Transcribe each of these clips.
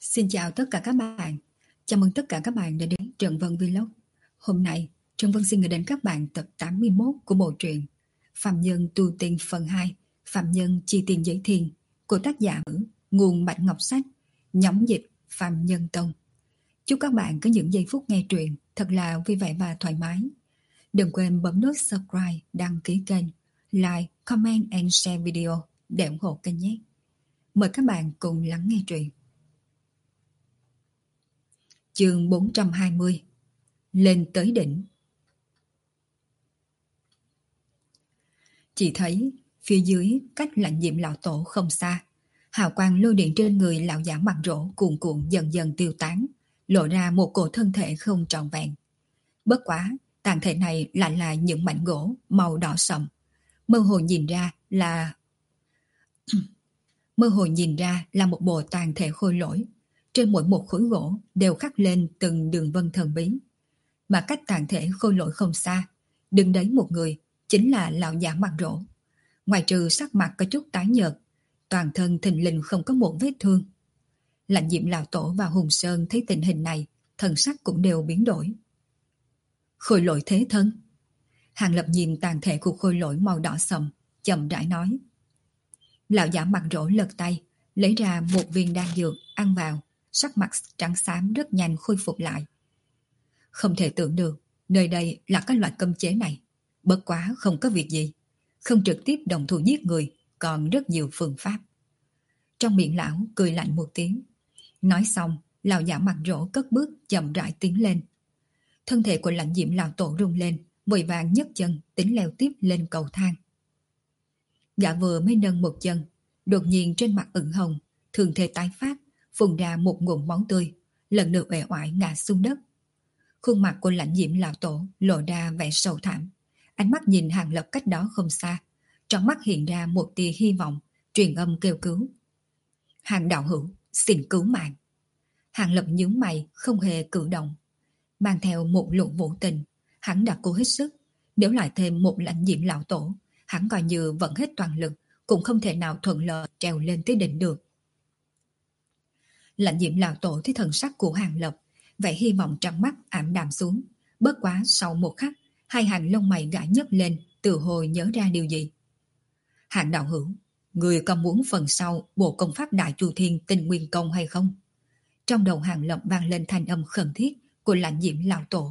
Xin chào tất cả các bạn. Chào mừng tất cả các bạn đã đến Trần Vân Vlog. Hôm nay, Trần Vân xin gửi đến các bạn tập 81 của bộ truyện Phạm Nhân tu tiên phần 2, Phạm Nhân chi tiền giới thiên của tác giả Nguồn Bạch Ngọc Sách, nhóm dịch Phạm Nhân Tông. Chúc các bạn có những giây phút nghe truyện thật là vui vẻ và thoải mái. Đừng quên bấm nút subscribe, đăng ký kênh, like, comment and share video để ủng hộ kênh nhé. Mời các bạn cùng lắng nghe truyện. Chương 420 Lên tới đỉnh. Chỉ thấy phía dưới cách Lãnh Diệm lão tổ không xa, hào quang lôi điện trên người lão giả mặt rỗ cuồn cuộn dần dần tiêu tán, lộ ra một cổ thân thể không trọn vẹn. Bất quá, tàn thể này lại là những mảnh gỗ màu đỏ sậm, mơ hồ nhìn ra là một bộ tàn thể khôi lỗi. Trên mỗi một khối gỗ đều khắc lên từng đường vân thần bí. Mà cách tàn thể khôi lỗi không xa, đứng đấy một người, chính là lão giả mặt rỗ. Ngoài trừ sắc mặt có chút tái nhợt, toàn thân thình lình không có một vết thương. Lãnh Diệm lão tổ và Hùng Sơn thấy tình hình này, thần sắc cũng đều biến đổi. Khôi lỗi thế thân. Hàng Lập nhìn tàn thể của khôi lỗi màu đỏ sậm, chậm rãi nói. Lão giả mặt rỗ lật tay, lấy ra một viên đan dược, ăn vào. Sắc mặt trắng xám rất nhanh khôi phục lại. Không thể tưởng được nơi đây là cái loại cấm chế này. Bất quá không có việc gì, không trực tiếp động thủ giết người, còn rất nhiều phương pháp. Trong miệng lão cười lạnh một tiếng. Nói xong, lão giả mặt rỗ cất bước chậm rãi tiến lên. Thân thể của Lãnh Diệm lão tổ rung lên, vội vàng nhấc chân tính leo tiếp lên cầu thang. Gã vừa mới nâng một chân, đột nhiên trên mặt ửng hồng, thường thể tái phát, phun ra một ngụm máu tươi, lần lượt uể oải ngã xuống đất. Khuôn mặt của Lãnh Diệm lão tổ lộ ra vẻ sầu thảm, ánh mắt nhìn Hàng Lập cách đó không xa, trong mắt hiện ra một tia hy vọng, truyền âm kêu cứu. Hàng đạo hữu, xin cứu mạng. Hàng Lập nhướng mày, không hề cử động, mang theo một luồng vũ tình, hắn đã cố hết sức, nếu lại thêm một Lãnh Diệm lão tổ, hắn coi như vận hết toàn lực, cũng không thể nào thuận lợi trèo lên tới đỉnh được. Lãnh Diệm lão tổ thấy thần sắc của Hàng Lập, vẻ hy vọng trong mắt ảm đạm xuống. Bất quá sau một khắc, hai hàng lông mày gã nhấc lên, từ hồi nhớ ra điều gì. Hàng đạo hữu, người có muốn phần sau bộ công pháp Đại Chu Thiên Tinh Nguyên Công hay không? Trong đầu Hàng Lập vang lên thanh âm khẩn thiết của Lãnh Diệm lão tổ.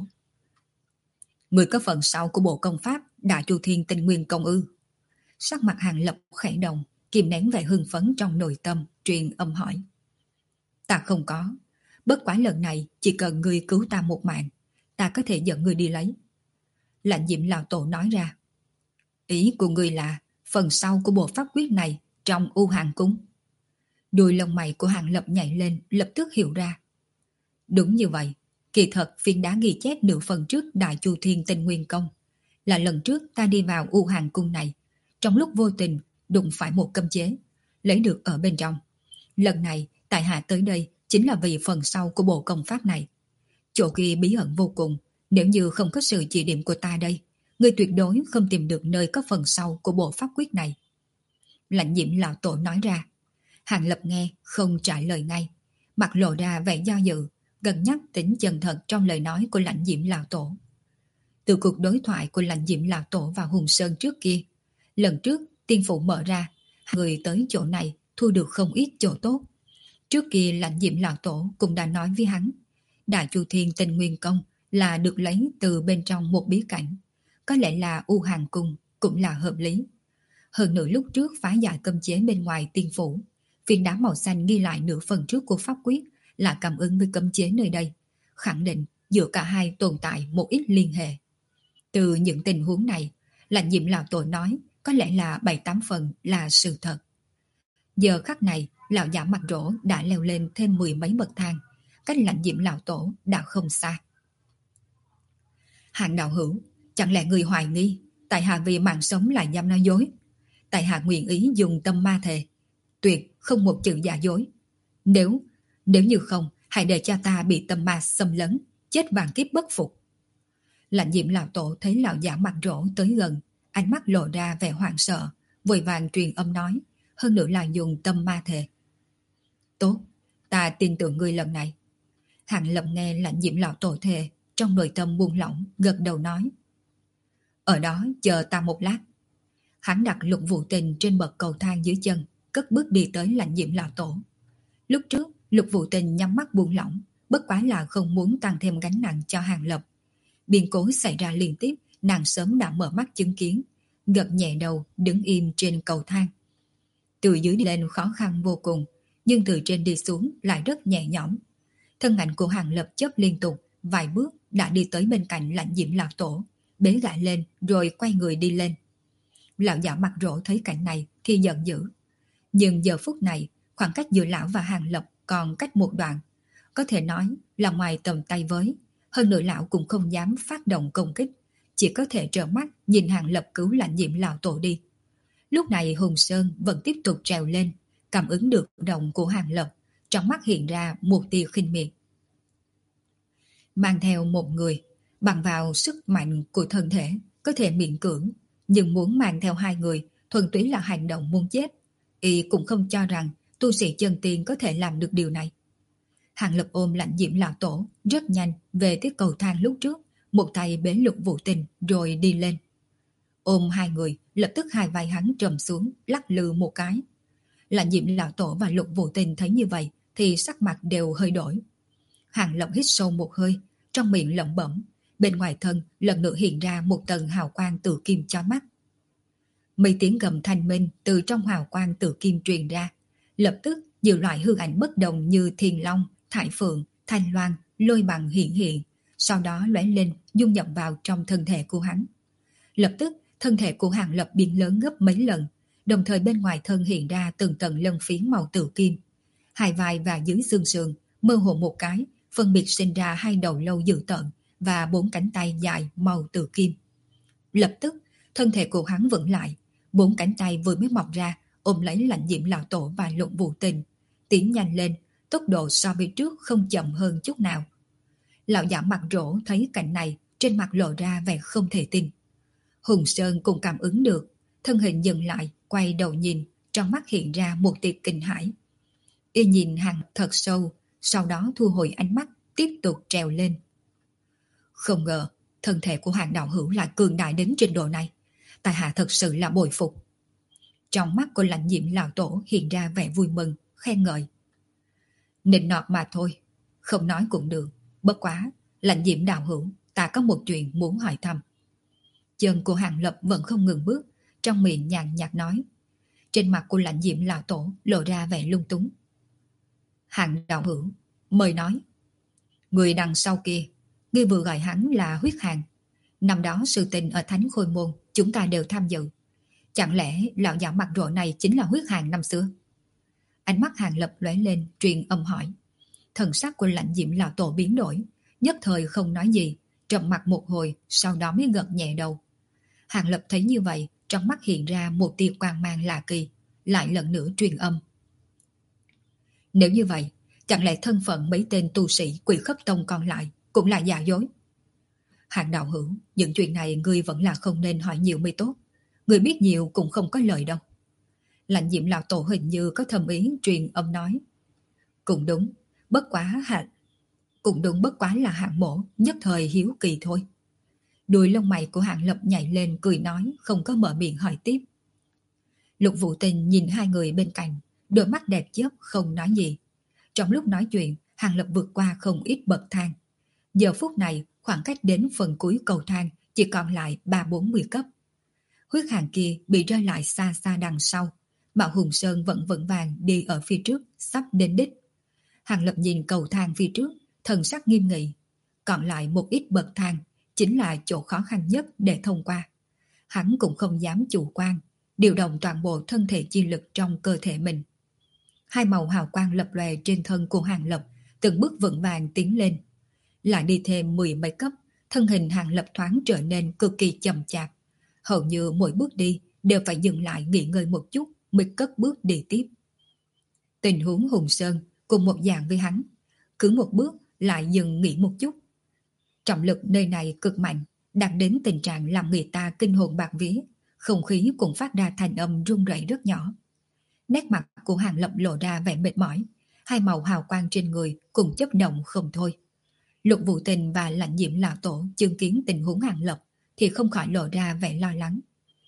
Người có phần sau của bộ công pháp Đại Chu Thiên Tinh Nguyên Công ư? Sắc mặt Hàng Lập khẽ động, kìm nén vẻ hưng phấn trong nội tâm, truyền âm hỏi. Ta không có. Bất quá lần này chỉ cần ngươi cứu ta một mạng, ta có thể dẫn ngươi đi lấy. Lãnh Diệm lão tổ nói ra. Ý của ngươi là phần sau của bộ pháp quyết này trong U Hàng Cung. Đuôi lông mày của Hàng Lập nhảy lên, lập tức hiểu ra. Đúng như vậy, kỳ thật phiến đá ghi chép nửa phần trước Đại Chu Thiên Tinh Nguyên Công là lần trước ta đi vào U Hàng Cung này, trong lúc vô tình đụng phải một cấm chế, lấy được ở bên trong. Lần này tại hạ tới đây chính là vì phần sau của bộ công pháp này. Chỗ kia bí ẩn vô cùng, nếu như không có sự chỉ điểm của ta đây, người tuyệt đối không tìm được nơi có phần sau của bộ pháp quyết này. Lãnh Diệm lão tổ nói ra. Hàng Lập nghe không trả lời ngay, mặt lộ ra vẻ do dự, cân nhắc tính chân thật trong lời nói của Lãnh Diệm lão tổ. Từ cuộc đối thoại của Lãnh Diệm lão tổ và Hùng Sơn trước kia, lần trước tiên phủ mở ra, người tới chỗ này thu được không ít chỗ tốt. Trước kia Lãnh Diệm lão tổ cũng đã nói với hắn, Đại Chu Thiên Tinh Nguyên Công là được lấy từ bên trong một bí cảnh, có lẽ là U Hàng Cung cũng là hợp lý. Hơn nữa lúc trước phá giải cấm chế bên ngoài tiên phủ, viên đá màu xanh ghi lại nửa phần trước của pháp quyết là cảm ứng với cấm chế nơi đây, khẳng định giữa cả hai tồn tại một ít liên hệ. Từ những tình huống này, Lãnh Diệm lão tổ nói có lẽ là 7-8 phần là sự thật. Giờ khắc này, lão giả mặt rỗ đã leo lên thêm 10 mấy bậc thang, cách Lãnh Diệm lão tổ đã không xa. Hàng đạo hữu, chẳng lẽ người hoài nghi tại hạ vì mạng sống lại dám nói dối? Tại hạ nguyện ý dùng tâm ma thề, tuyệt không một chữ giả dối. Nếu như không, hãy để cho ta bị tâm ma xâm lấn, chết vạn kiếp bất phục. Lãnh Diệm lão tổ thấy lão giả mặt rỗ tới gần, ánh mắt lộ ra vẻ hoảng sợ, vội vàng truyền âm nói, hơn nữa là dùng tâm ma thề. Tốt, Ta tin tưởng ngươi lần này. Hàng Lập nghe Lãnh Diễm lão tổ thề, trong nội tâm buông lỏng, gật đầu nói. Ở đó chờ ta một lát. Hắn đặt Lục Vũ Tình trên bậc cầu thang dưới chân, cất bước đi tới Lãnh Diễm lão tổ. Lúc trước, Lục Vũ Tình nhắm mắt buông lỏng, bất quá là không muốn tăng thêm gánh nặng cho Hàng Lập. Biến cố xảy ra liên tiếp, nàng sớm đã mở mắt chứng kiến, gật nhẹ đầu, đứng im trên cầu thang. Từ dưới đi lên khó khăn vô cùng, nhưng từ trên đi xuống lại rất nhẹ nhõm. Thân ảnh của Hàng Lập chớp liên tục, vài bước đã đi tới bên cạnh Lãnh Diễm lão tổ, bế gã lên rồi quay người đi lên. Lão giả mặt rỗ thấy cảnh này thì giận dữ. Nhưng giờ phút này, khoảng cách giữa lão và Hàng Lập còn cách một đoạn. Có thể nói là ngoài tầm tay với. Hơn nữa lão cũng không dám phát động công kích, chỉ có thể trợn mắt nhìn Hàng Lập cứu Lãnh Diễm lão tổ đi. Lúc này Hùng Sơn vẫn tiếp tục trèo lên, cảm ứng được động của Hàng Lập, trong mắt hiện ra một tia khinh miệt. Mang theo một người, bằng vào sức mạnh của thân thể, có thể miễn cưỡng, nhưng muốn mang theo hai người, thuần túy là hành động muốn chết. Y cũng không cho rằng tu sĩ chân tiên có thể làm được điều này. Hàng Lập ôm Lãnh Diễm lão tổ rất nhanh về cái cầu thang lúc trước, một tay bế Lục Vũ Tình rồi đi lên. Ôm hai người, lập tức hai vai hắn trầm xuống, lắc lư một cái. Lãnh Diễm lão tổ và Lục Vũ Tình thấy như vậy thì sắc mặt đều hơi đổi. Hàng Lập hít sâu một hơi, trong miệng lẩm bẩm, bên ngoài thân lần nữa hiện ra một tầng hào quang tử kim chói mắt. Mấy tiếng gầm thanh minh từ trong hào quang tử kim truyền ra, lập tức nhiều loại hư ảnh bất đồng như Thiên Long, Thải Phượng, Thanh Loan, Lôi Bằng hiện hiện, sau đó lóe lên dung nhập vào trong thân thể của hắn. Lập tức thân thể của Hàng Lập biến lớn gấp mấy lần, đồng thời bên ngoài thân hiện ra từng tầng lân phiến màu tử kim. Hai vai và dưới xương sườn mơ hồ một cái, phân biệt sinh ra hai đầu lâu dữ tợn và bốn cánh tay dài màu tử kim. Lập tức thân thể của hắn vững lại, bốn cánh tay vừa mới mọc ra ôm lấy Lãnh Diễm lão tổ và Lục Vũ Tình, tiến nhanh lên, tốc độ so với trước không chậm hơn chút nào. Lão giả mặt rỗ thấy cảnh này, trên mặt lộ ra vẻ không thể tin. Hùng Sơn cũng cảm ứng được, thân hình dừng lại, quay đầu nhìn, trong mắt hiện ra một tia kinh hãi. Y nhìn Hàng thật sâu, sau đó thu hồi ánh mắt, tiếp tục trèo lên. Không ngờ, thân thể của Hàng đạo hữu lại cường đại đến trình độ này. Tại hạ thật sự là bội phục. Trong mắt của Lãnh Diễm lão tổ hiện ra vẻ vui mừng, khen ngợi. Nịnh nọt mà thôi, không nói cũng được. Bất quá, Lãnh Diễm đạo hữu, ta có một chuyện muốn hỏi thăm. Chân của Hàng Lập vẫn không ngừng bước, trong miệng nhàn nhạt nói. Trên mặt của Lãnh Diễm lão tổ lộ ra vẻ lung túng. Hàng đạo hữu, mời nói. Người đằng sau kia, ngươi vừa gọi hắn là Huyết Hàng. Năm đó sự tình ở Thánh Khôi Môn, chúng ta đều tham dự. Chẳng lẽ lão giả mặt rỗ này chính là Huyết Hàng năm xưa? Ánh mắt Hàng Lập lóe lên, truyền âm hỏi. Thần sắc của Lãnh Diễm lão tổ biến đổi, nhất thời không nói gì, trầm mặt một hồi, sau đó mới gật nhẹ đầu. Hàng Lập thấy như vậy, trong mắt hiện ra một tia quang mang lạ kỳ, lại lần nữa truyền âm. Nếu như vậy, chẳng lẽ thân phận mấy tên tu sĩ Quỷ Khấp Tông còn lại cũng là giả dối? Hàng đạo hữu, những chuyện này ngươi vẫn là không nên hỏi nhiều mới tốt. Ngươi biết nhiều cũng không có lời đâu. Lãnh Diễm lão tổ hình như có thầm ý truyền âm nói. Cũng đúng, bất quá là Hạng mổ nhất thời hiếu kỳ thôi. Đuôi lông mày của Hạng Lập nhảy lên cười nói, không có mở miệng hỏi tiếp. Lục Vũ Tình nhìn hai người bên cạnh, đôi mắt đẹp chớp không nói gì. Trong lúc nói chuyện, Hạng Lập vượt qua không ít bậc thang. Giờ phút này, khoảng cách đến phần cuối cầu thang chỉ còn lại 30-40 cấp. Huyết Hàng kia bị rơi lại xa xa đằng sau, Mạo Hùng Sơn vẫn vững vàng đi ở phía trước, sắp đến đích. Hàng Lập nhìn cầu thang phía trước, thần sắc nghiêm nghị. Còn lại một ít bậc thang, chính là chỗ khó khăn nhất để thông qua. Hắn cũng không dám chủ quan, điều động toàn bộ thân thể chi lực trong cơ thể mình. Hai màu hào quang lập lòe trên thân của Hàng Lập, từng bước vững vàng tiến lên. Lại đi thêm 10 mấy cấp, thân hình Hàng Lập thoáng trở nên cực kỳ chậm chạp. Hầu như mỗi bước đi đều phải dừng lại nghỉ ngơi một chút mới cất bước đi tiếp. Tình huống Hùng Sơn cùng một dạng với hắn, cứ một bước lại dừng nghỉ một chút. Trọng lực nơi này cực mạnh, đạt đến tình trạng làm người ta kinh hồn bạt vía, không khí cũng phát ra thành âm rung rẩy rất nhỏ. Nét mặt của Hàng Lập lộ ra vẻ mệt mỏi, Hai màu hào quang trên người cùng chấp động không thôi. Lục Vũ Tình và Lãnh Diễm lão tổ chứng kiến tình huống Hàng Lập thì không khỏi lộ ra vẻ lo lắng.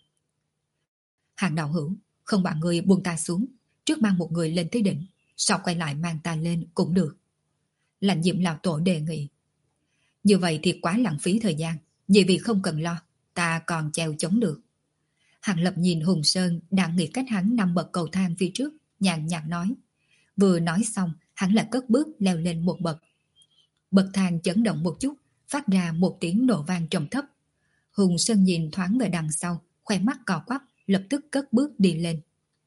Hàng đạo hữu, không bảo người buông ta xuống, trước mang một người lên tới đỉnh, sau quay lại mang ta lên cũng được. Lãnh Diễm lão tổ đề nghị. Như vậy thì quá lãng phí thời gian, vì vì không cần lo, ta còn treo chống được. Hàng Lập nhìn Hùng Sơn đang nghĩ cách hắn 5 bậc cầu thang phía trước, nhàn nhạt nói. Vừa nói xong, hắn lại cất bước leo lên một bậc. Bậc thang chấn động một chút, phát ra một tiếng nổ vang trầm thấp. Hùng Sơn nhìn thoáng về đằng sau, khoe mắt cò quắp, lập tức cất bước đi lên.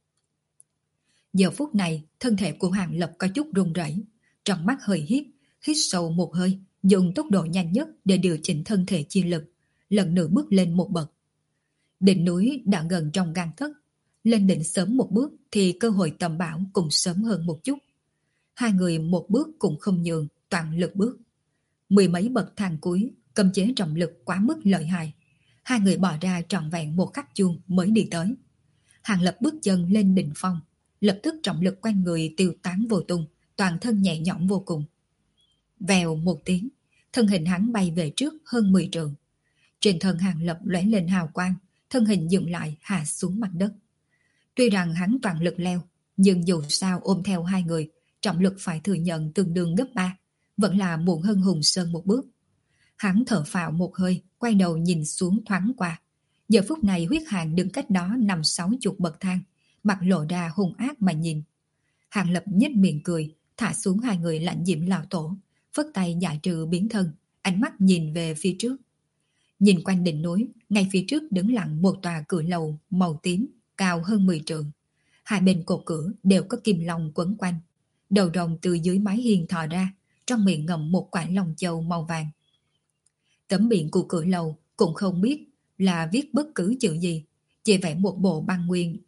Giờ phút này, thân thể của Hàng Lập có chút run rẩy, trong mắt hơi hiếp, hít sâu một hơi, dùng tốc độ nhanh nhất để điều chỉnh thân thể chi lực, lần nữa bước lên một bậc. Đỉnh núi đã gần trong gang tấc, lên đỉnh sớm một bước thì cơ hội tầm bão cũng sớm hơn một chút. Hai người một bước cũng không nhường, toàn lực bước. Mười mấy bậc thang cuối, cấm chế trọng lực quá mức lợi hại. Hai người bỏ ra trọn vẹn một khắc chuông mới đi tới. Hàng Lập bước chân lên đỉnh phong, lập tức trọng lực quanh người tiêu tán vô tung, toàn thân nhẹ nhõm vô cùng. Vèo một tiếng, thân hình hắn bay về trước hơn 10 trượng. Trên thân Hàng Lập lóe lên hào quang, thân hình dừng lại hạ xuống mặt đất. Tuy rằng hắn toàn lực leo, nhưng dù sao ôm theo hai người, trọng lực phải thừa nhận tương đương gấp 3, vẫn là muộn hơn Hùng Sơn một bước. Hắn thở phào một hơi, quay đầu nhìn xuống thoáng qua. Giờ phút này Huyết Hàng đứng cách đó 5-60 bậc thang, mặt lộ ra hung ác mà nhìn. Hàng Lập nhếch miệng cười, thả xuống hai người Lãnh Diễm lão tổ, phất tay giải trừ biến thân, ánh mắt nhìn về phía trước. Nhìn quanh đỉnh núi, ngay phía trước đứng lặng một tòa cửa lầu màu tím, cao hơn 10 trượng. Hai bên cột cửa đều có kim long quấn quanh. Đầu rồng từ dưới mái hiên thò ra, trong miệng ngậm một quả long châu màu vàng. Tấm biển của cửa lầu cũng không biết là viết bất cứ chữ gì, chỉ vẽ một bộ băng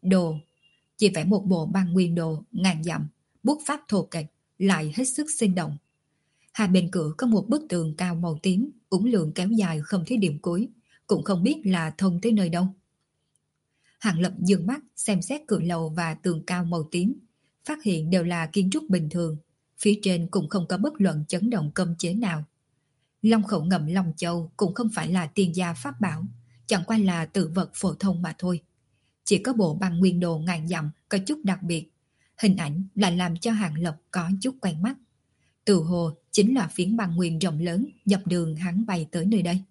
nguyên đồ ngàn dặm, bút pháp thô kệch, lại hết sức sinh động. Hai bên cửa có một bức tường cao màu tím, uốn lượn kéo dài không thấy điểm cuối, cũng không biết là thông tới nơi đâu. Hàng Lập dừng mắt xem xét cửa lầu và tường cao màu tím, phát hiện đều là kiến trúc bình thường, phía trên cũng không có bất luận chấn động cấm chế nào. Long khẩu ngậm Long Châu cũng không phải là tiên gia pháp bảo, chẳng qua là tự vật phổ thông mà thôi. Chỉ có bộ băng nguyên đồ ngàn dặm có chút đặc biệt, hình ảnh lại làm cho Hàng Lập có chút quen mắt. Từ hồ chính là phiến băng nguyên rộng lớn dọc đường hắn bay tới nơi đây.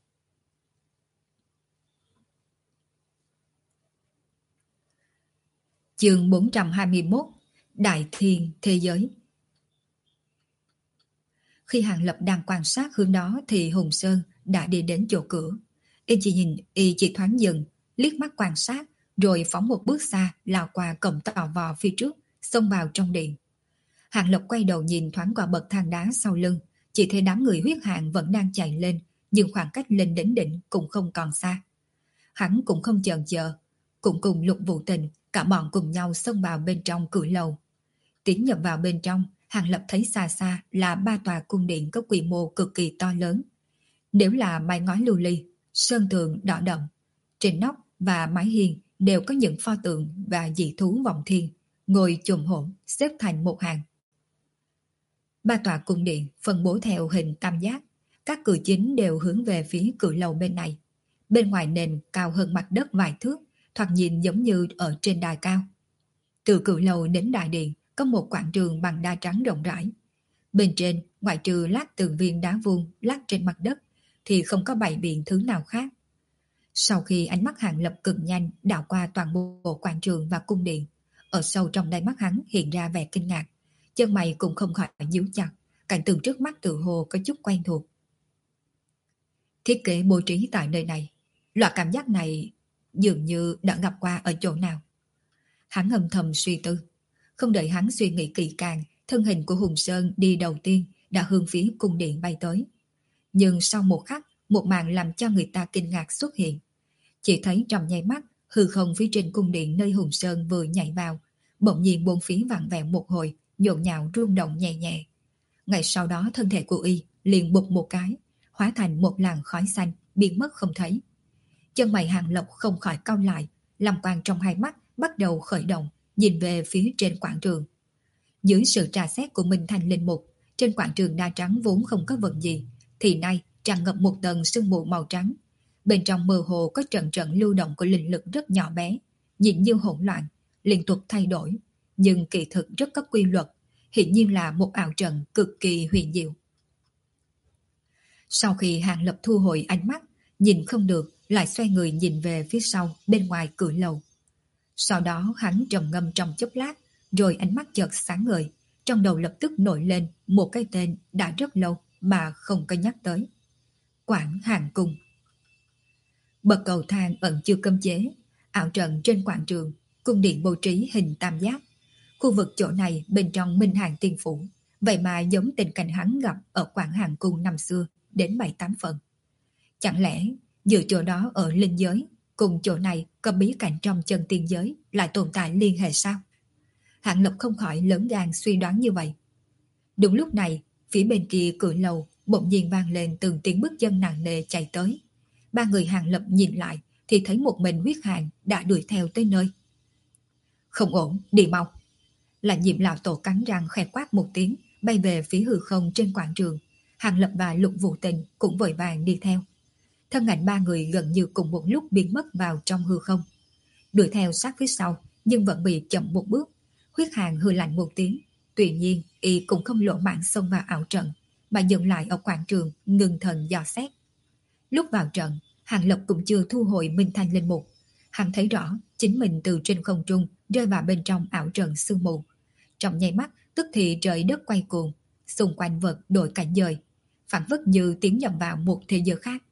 Chương 421 Đại Thiên Thế Giới. Khi Hàng Lập đang quan sát hướng đó thì Hùng Sơn đã đi đến chỗ cửa. Y chỉ thoáng dừng, liếc mắt quan sát, rồi phóng một bước xa lao qua cổng tò vò phía trước, xông vào trong điện. Hàng Lập quay đầu nhìn thoáng qua bậc thang đá sau lưng, chỉ thấy đám người Huyết Hàng vẫn đang chạy lên, nhưng khoảng cách lên đến đỉnh cũng không còn xa. Hắn cũng không chần chờ, cũng cùng Lục Vũ Tình, cả bọn cùng nhau xông vào bên trong cửa lầu. Tiến nhập vào bên trong, Hàng Lập thấy xa xa là 3 tòa cung điện có quy mô cực kỳ to lớn. Nếu là mái ngói lưu ly, sơn tường đỏ đậm, trên nóc và mái hiên đều có những pho tượng và dị thú vọng thiên, ngồi chùm hổm xếp thành một hàng. 3 tòa cung điện phân bố theo hình tam giác, các cửa chính đều hướng về phía cửa lầu bên này. Bên ngoài nền cao hơn mặt đất vài thước, thoạt nhìn giống như ở trên đài cao. Từ cửa lầu đến đại điện có một quảng trường bằng đá trắng rộng rãi. Bên trên, ngoại trừ lát tường viên đá vuông lát trên mặt đất, thì không có bày biện thứ nào khác. Sau khi ánh mắt Hàng Lập cực nhanh đảo qua toàn bộ quảng trường và cung điện, ở sâu trong đáy mắt hắn hiện ra vẻ kinh ngạc, chân mày cũng không khỏi nhíu chặt, cảnh tượng trước mắt tự hồ có chút quen thuộc. Thiết kế bố trí tại nơi này, loại cảm giác này dường như đã gặp qua ở chỗ nào. Hắn âm thầm suy tư. Không đợi hắn suy nghĩ kỹ càng, thân hình của Hùng Sơn đi đầu tiên đã hướng phía cung điện bay tới. Nhưng sau một khắc, một màn làm cho người ta kinh ngạc xuất hiện. Chỉ thấy trong nháy mắt, hư không phía trên cung điện nơi Hùng Sơn vừa nhảy vào, bỗng nhiên bốn phía vặn vẹo một hồi, nhộn nhạo rung động nhẹ nhẹ. Ngay sau đó thân thể của y liền bụp một cái, hóa thành một làn khói xanh, biến mất không thấy. Chân mày Hàng Lập không khỏi cau lại, lam quang trong hai mắt bắt đầu khởi động, nhìn về phía trên quảng trường. Dưới sự tra xét của Minh Thanh linh mục, trên quảng trường đa trắng vốn không có vật gì, thì nay tràn ngập một tầng sương mù màu trắng. Bên trong mơ hồ có trận trận lưu động của linh lực rất nhỏ bé, nhìn như hỗn loạn, liên tục thay đổi, nhưng kỳ thực rất có quy luật, hiển nhiên là một ảo trận cực kỳ huyền diệu. Sau khi Hàng Lập thu hồi ánh mắt, nhìn không được, lại xoay người nhìn về phía sau, bên ngoài cửa lầu. Sau đó hắn trầm ngâm trong chốc lát, rồi ánh mắt chợt sáng ngời, trong đầu lập tức nổi lên một cái tên đã rất lâu mà không có nhắc tới. Quảng Hàng Cung. Bậc cầu thang ẩn chưa cấm chế, ảo trận trên quảng trường, cung điện bố trí hình tam giác. Khu vực chỗ này bên trong Minh Hàng Tiên Phủ, vậy mà giống tình cảnh hắn gặp ở Quảng Hàng Cung năm xưa đến 7-8 phần. Chẳng lẽ giữa chỗ đó ở linh giới cùng chỗ này có bí cảnh trong chân tiên giới lại tồn tại liên hệ sao? Hạng Lập không khỏi lớn gan suy đoán như vậy. Đúng lúc này, phía bên kia cửa lầu bỗng nhiên vang lên từng tiếng bước chân nặng nề chạy tới. Ba người Hạng Lập nhìn lại thì thấy một mình Huyết Hàn đã đuổi theo tới nơi. Không ổn, đi mau. Là Diệm lão tổ cắn răng khẽ quát một tiếng, bay về phía hư không trên quảng trường. Hạng Lập và Lục Vũ Tình cũng vội vàng đi theo. Thân ảnh ba người gần như cùng một lúc biến mất vào trong hư không. Đuổi theo sát phía sau, nhưng vẫn bị chậm một bước. Huyết Hàn hừ lạnh một tiếng. Tuy nhiên, y cũng không lộ mạng xông vào ảo trận, mà dừng lại ở quảng trường, ngừng thần dò xét. Lúc vào trận, Hàng Lập cũng chưa thu hồi Minh Thanh linh mục. Hắn thấy rõ chính mình từ trên không trung rơi vào bên trong ảo trận sương mù. Trong nháy mắt, tức thì trời đất quay cuồng, xung quanh vật đổi cảnh dời, phản phất như tiến nhập vào một thế giới khác.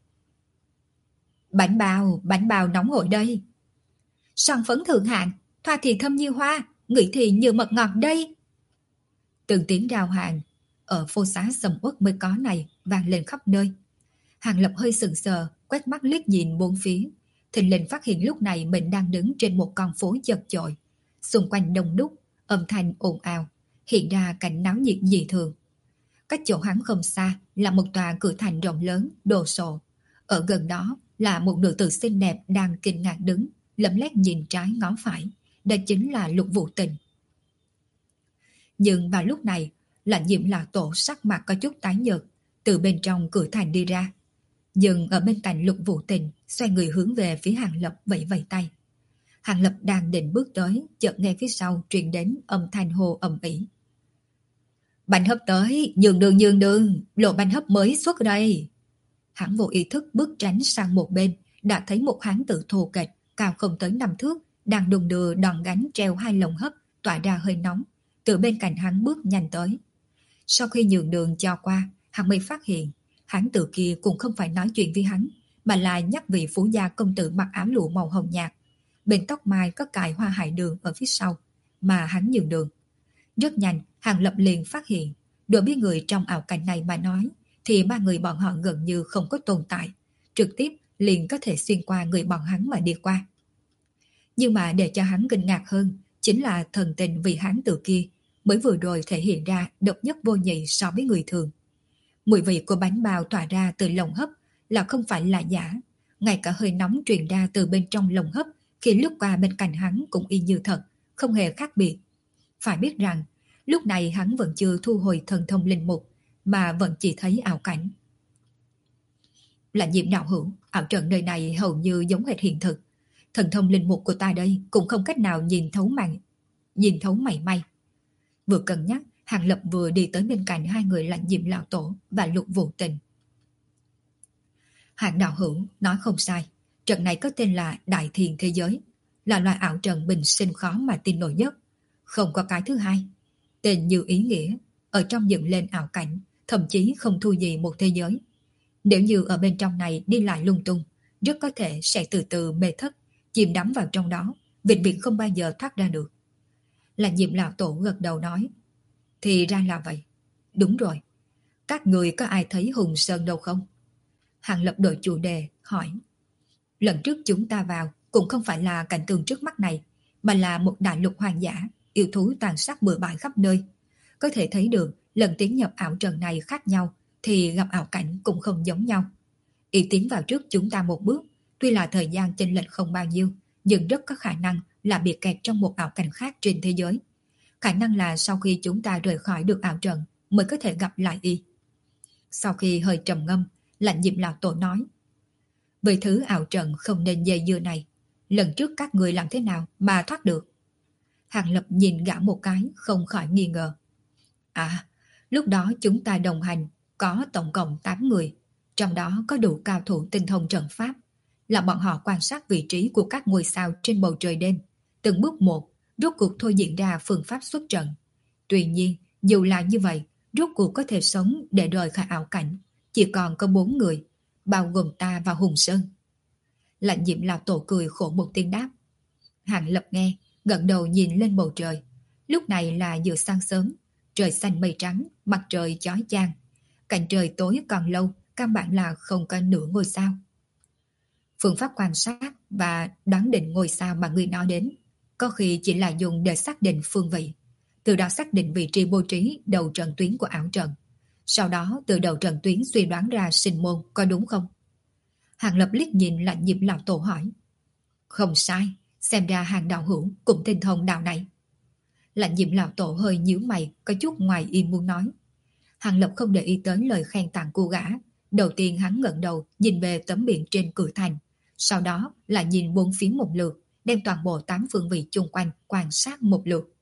Bánh bao nóng hổi đây. Son phấn thượng hạng, thoa thì thơm như hoa, ngửi thì như mật ngọt đây. Từng tiếng rao hàng ở phố xá sầm uất mới có này vang lên khắp nơi. Hàng Lập hơi sững sờ, quét mắt liếc nhìn bốn phía, thình lình phát hiện lúc này mình đang đứng trên một con phố chật chội, xung quanh đông đúc, âm thanh ồn ào, hiện ra cảnh náo nhiệt dị thường. Cách chỗ hắn không xa là một tòa cửa thành rộng lớn, đồ sộ. Ở gần đó là một nữ tử xinh đẹp đang kinh ngạc đứng, lấm lét nhìn trái ngó phải. Đó chính là Lục Vũ Tình. Nhưng vào lúc này, Lạnh Diệm lão tổ sắc mặt có chút tái nhợt, từ bên trong cửa thành đi ra. Dừng ở bên cạnh Lục Vũ Tình, xoay người hướng về phía Hàng Lập vẫy vẫy tay. Hàng Lập đang định bước tới, chợt nghe phía sau truyền đến âm thanh hô ầm ĩ. Bánh hấp tới, nhường đường, lộ bánh hấp mới xuất đây. Hắn vô ý thức bước tránh sang một bên, đã thấy một hán tử thô kệch, cao không tới 5 thước, đang đùng đưa đòn gánh treo 2 lồng hấp, tỏa ra hơi nóng, từ bên cạnh hắn bước nhanh tới. Sau khi nhường đường cho qua, hắn mới phát hiện, hán tử kia cũng không phải nói chuyện với hắn, mà là nhắc vị phú gia công tử mặc áo lụa màu hồng nhạt. Bên tóc mai có cài hoa hải đường ở phía sau, mà hắn nhường đường. Rất nhanh, Hàng Lập liền phát hiện, đối với người trong ảo cảnh này mà nói, thì ba người bọn họ gần như không có tồn tại, trực tiếp liền có thể xuyên qua người bọn hắn mà đi qua. Nhưng mà để cho hắn kinh ngạc hơn, chính là thần tình vì hán tử kia mới vừa rồi thể hiện ra độc nhất vô nhị so với người thường. Mùi vị của bánh bao tỏa ra từ lồng hấp là không phải là giả, ngay cả hơi nóng truyền ra từ bên trong lồng hấp khi lướt qua bên cạnh hắn cũng y như thật, không hề khác biệt. Phải biết rằng, lúc này hắn vẫn chưa thu hồi thần thông linh mục, mà vẫn chỉ thấy ảo cảnh. Là Diệm đạo hữu, ảo trận nơi này hầu như giống hệt hiện thực. Thần thông linh mục của ta đây cũng không cách nào nhìn thấu mảy may. Vừa cân nhắc, Hàng Lập vừa đi tới bên cạnh hai người Lạnh Diệm lão tổ và Lục Vũ Tình. Hạng đạo hữu nói không sai, trận này có tên là Đại Thiền Thế Giới, là loại ảo trận bình sinh khó mà tin nổi nhất. Không có cái thứ hai. Tên như ý nghĩa, ở trong dựng lên ảo cảnh, thậm chí không thua gì một thế giới. Nếu như ở bên trong này đi lại lung tung, rất có thể sẽ từ từ mê thất, chìm đắm vào trong đó, vĩnh viễn không bao giờ thoát ra được. Là Diệm lão tổ gật đầu nói. Thì ra là vậy. Đúng rồi. Các người có ai thấy Hùng Sơn đâu không? Hàng Lập đổi chủ đề, hỏi. Lần trước chúng ta vào cũng không phải là cảnh tượng trước mắt này, mà là một đại lục hoang dã, yêu thú tàn sát bừa bãi khắp nơi. Có thể thấy được lần tiến nhập ảo trận này khác nhau, thì gặp ảo cảnh cũng không giống nhau. Y tiến vào trước chúng ta một bước, tuy là thời gian chênh lệch không bao nhiêu, nhưng rất có khả năng là bị kẹt trong một ảo cảnh khác trên thế giới. Khả năng là sau khi chúng ta rời khỏi được ảo trận mới có thể gặp lại y. Sau khi hơi trầm ngâm, Lạnh Diệm lão tổ nói: Với thứ ảo trận không nên dây dưa này, lần trước các người làm thế nào mà thoát được? Hàng Lập nhìn gã một cái, không khỏi nghi ngờ. À, lúc đó chúng ta đồng hành, có tổng cộng 8 người, trong đó có đủ cao thủ tinh thông trận pháp, là bọn họ quan sát vị trí của các ngôi sao trên bầu trời đêm, từng bước một, rốt cuộc thôi diễn ra phương pháp xuất trận. Tuy nhiên, dù là như vậy, rốt cuộc có thể sống để rời khỏi ảo cảnh, chỉ còn có 4 người, bao gồm ta và Hùng Sơn. Lạnh Diệm lão tổ cười khổ một tiếng đáp. Hàng Lập nghe, ngẩng đầu nhìn lên bầu trời. Lúc này là giữa sáng sớm, trời xanh mây trắng, mặt trời chói chang. Cảnh trời tối còn lâu, căn bản là không có nửa ngôi sao. Phương pháp quan sát và đoán định ngôi sao mà người nói đến, có khi chỉ là dùng để xác định phương vị, từ đó xác định vị trí bố trí đầu trận tuyến của ảo trận. Sau đó từ đầu trận tuyến suy đoán ra sinh môn, có đúng không? Hàng Lập liếc nhìn Lạnh Diệm lão tổ hỏi. Không sai, xem ra Hàng đạo hữu cũng tinh thông đạo này. Lạnh Diệm lão tổ hơi nhíu mày, có chút ngoài ý muốn nói. Hàng Lập không để ý tới lời khen tặng của gã. Đầu tiên hắn ngẩng đầu nhìn về tấm biển trên cửa thành, sau đó là nhìn bốn phía một lượt, đem toàn bộ 8 phương vị chung quanh quan sát một lượt.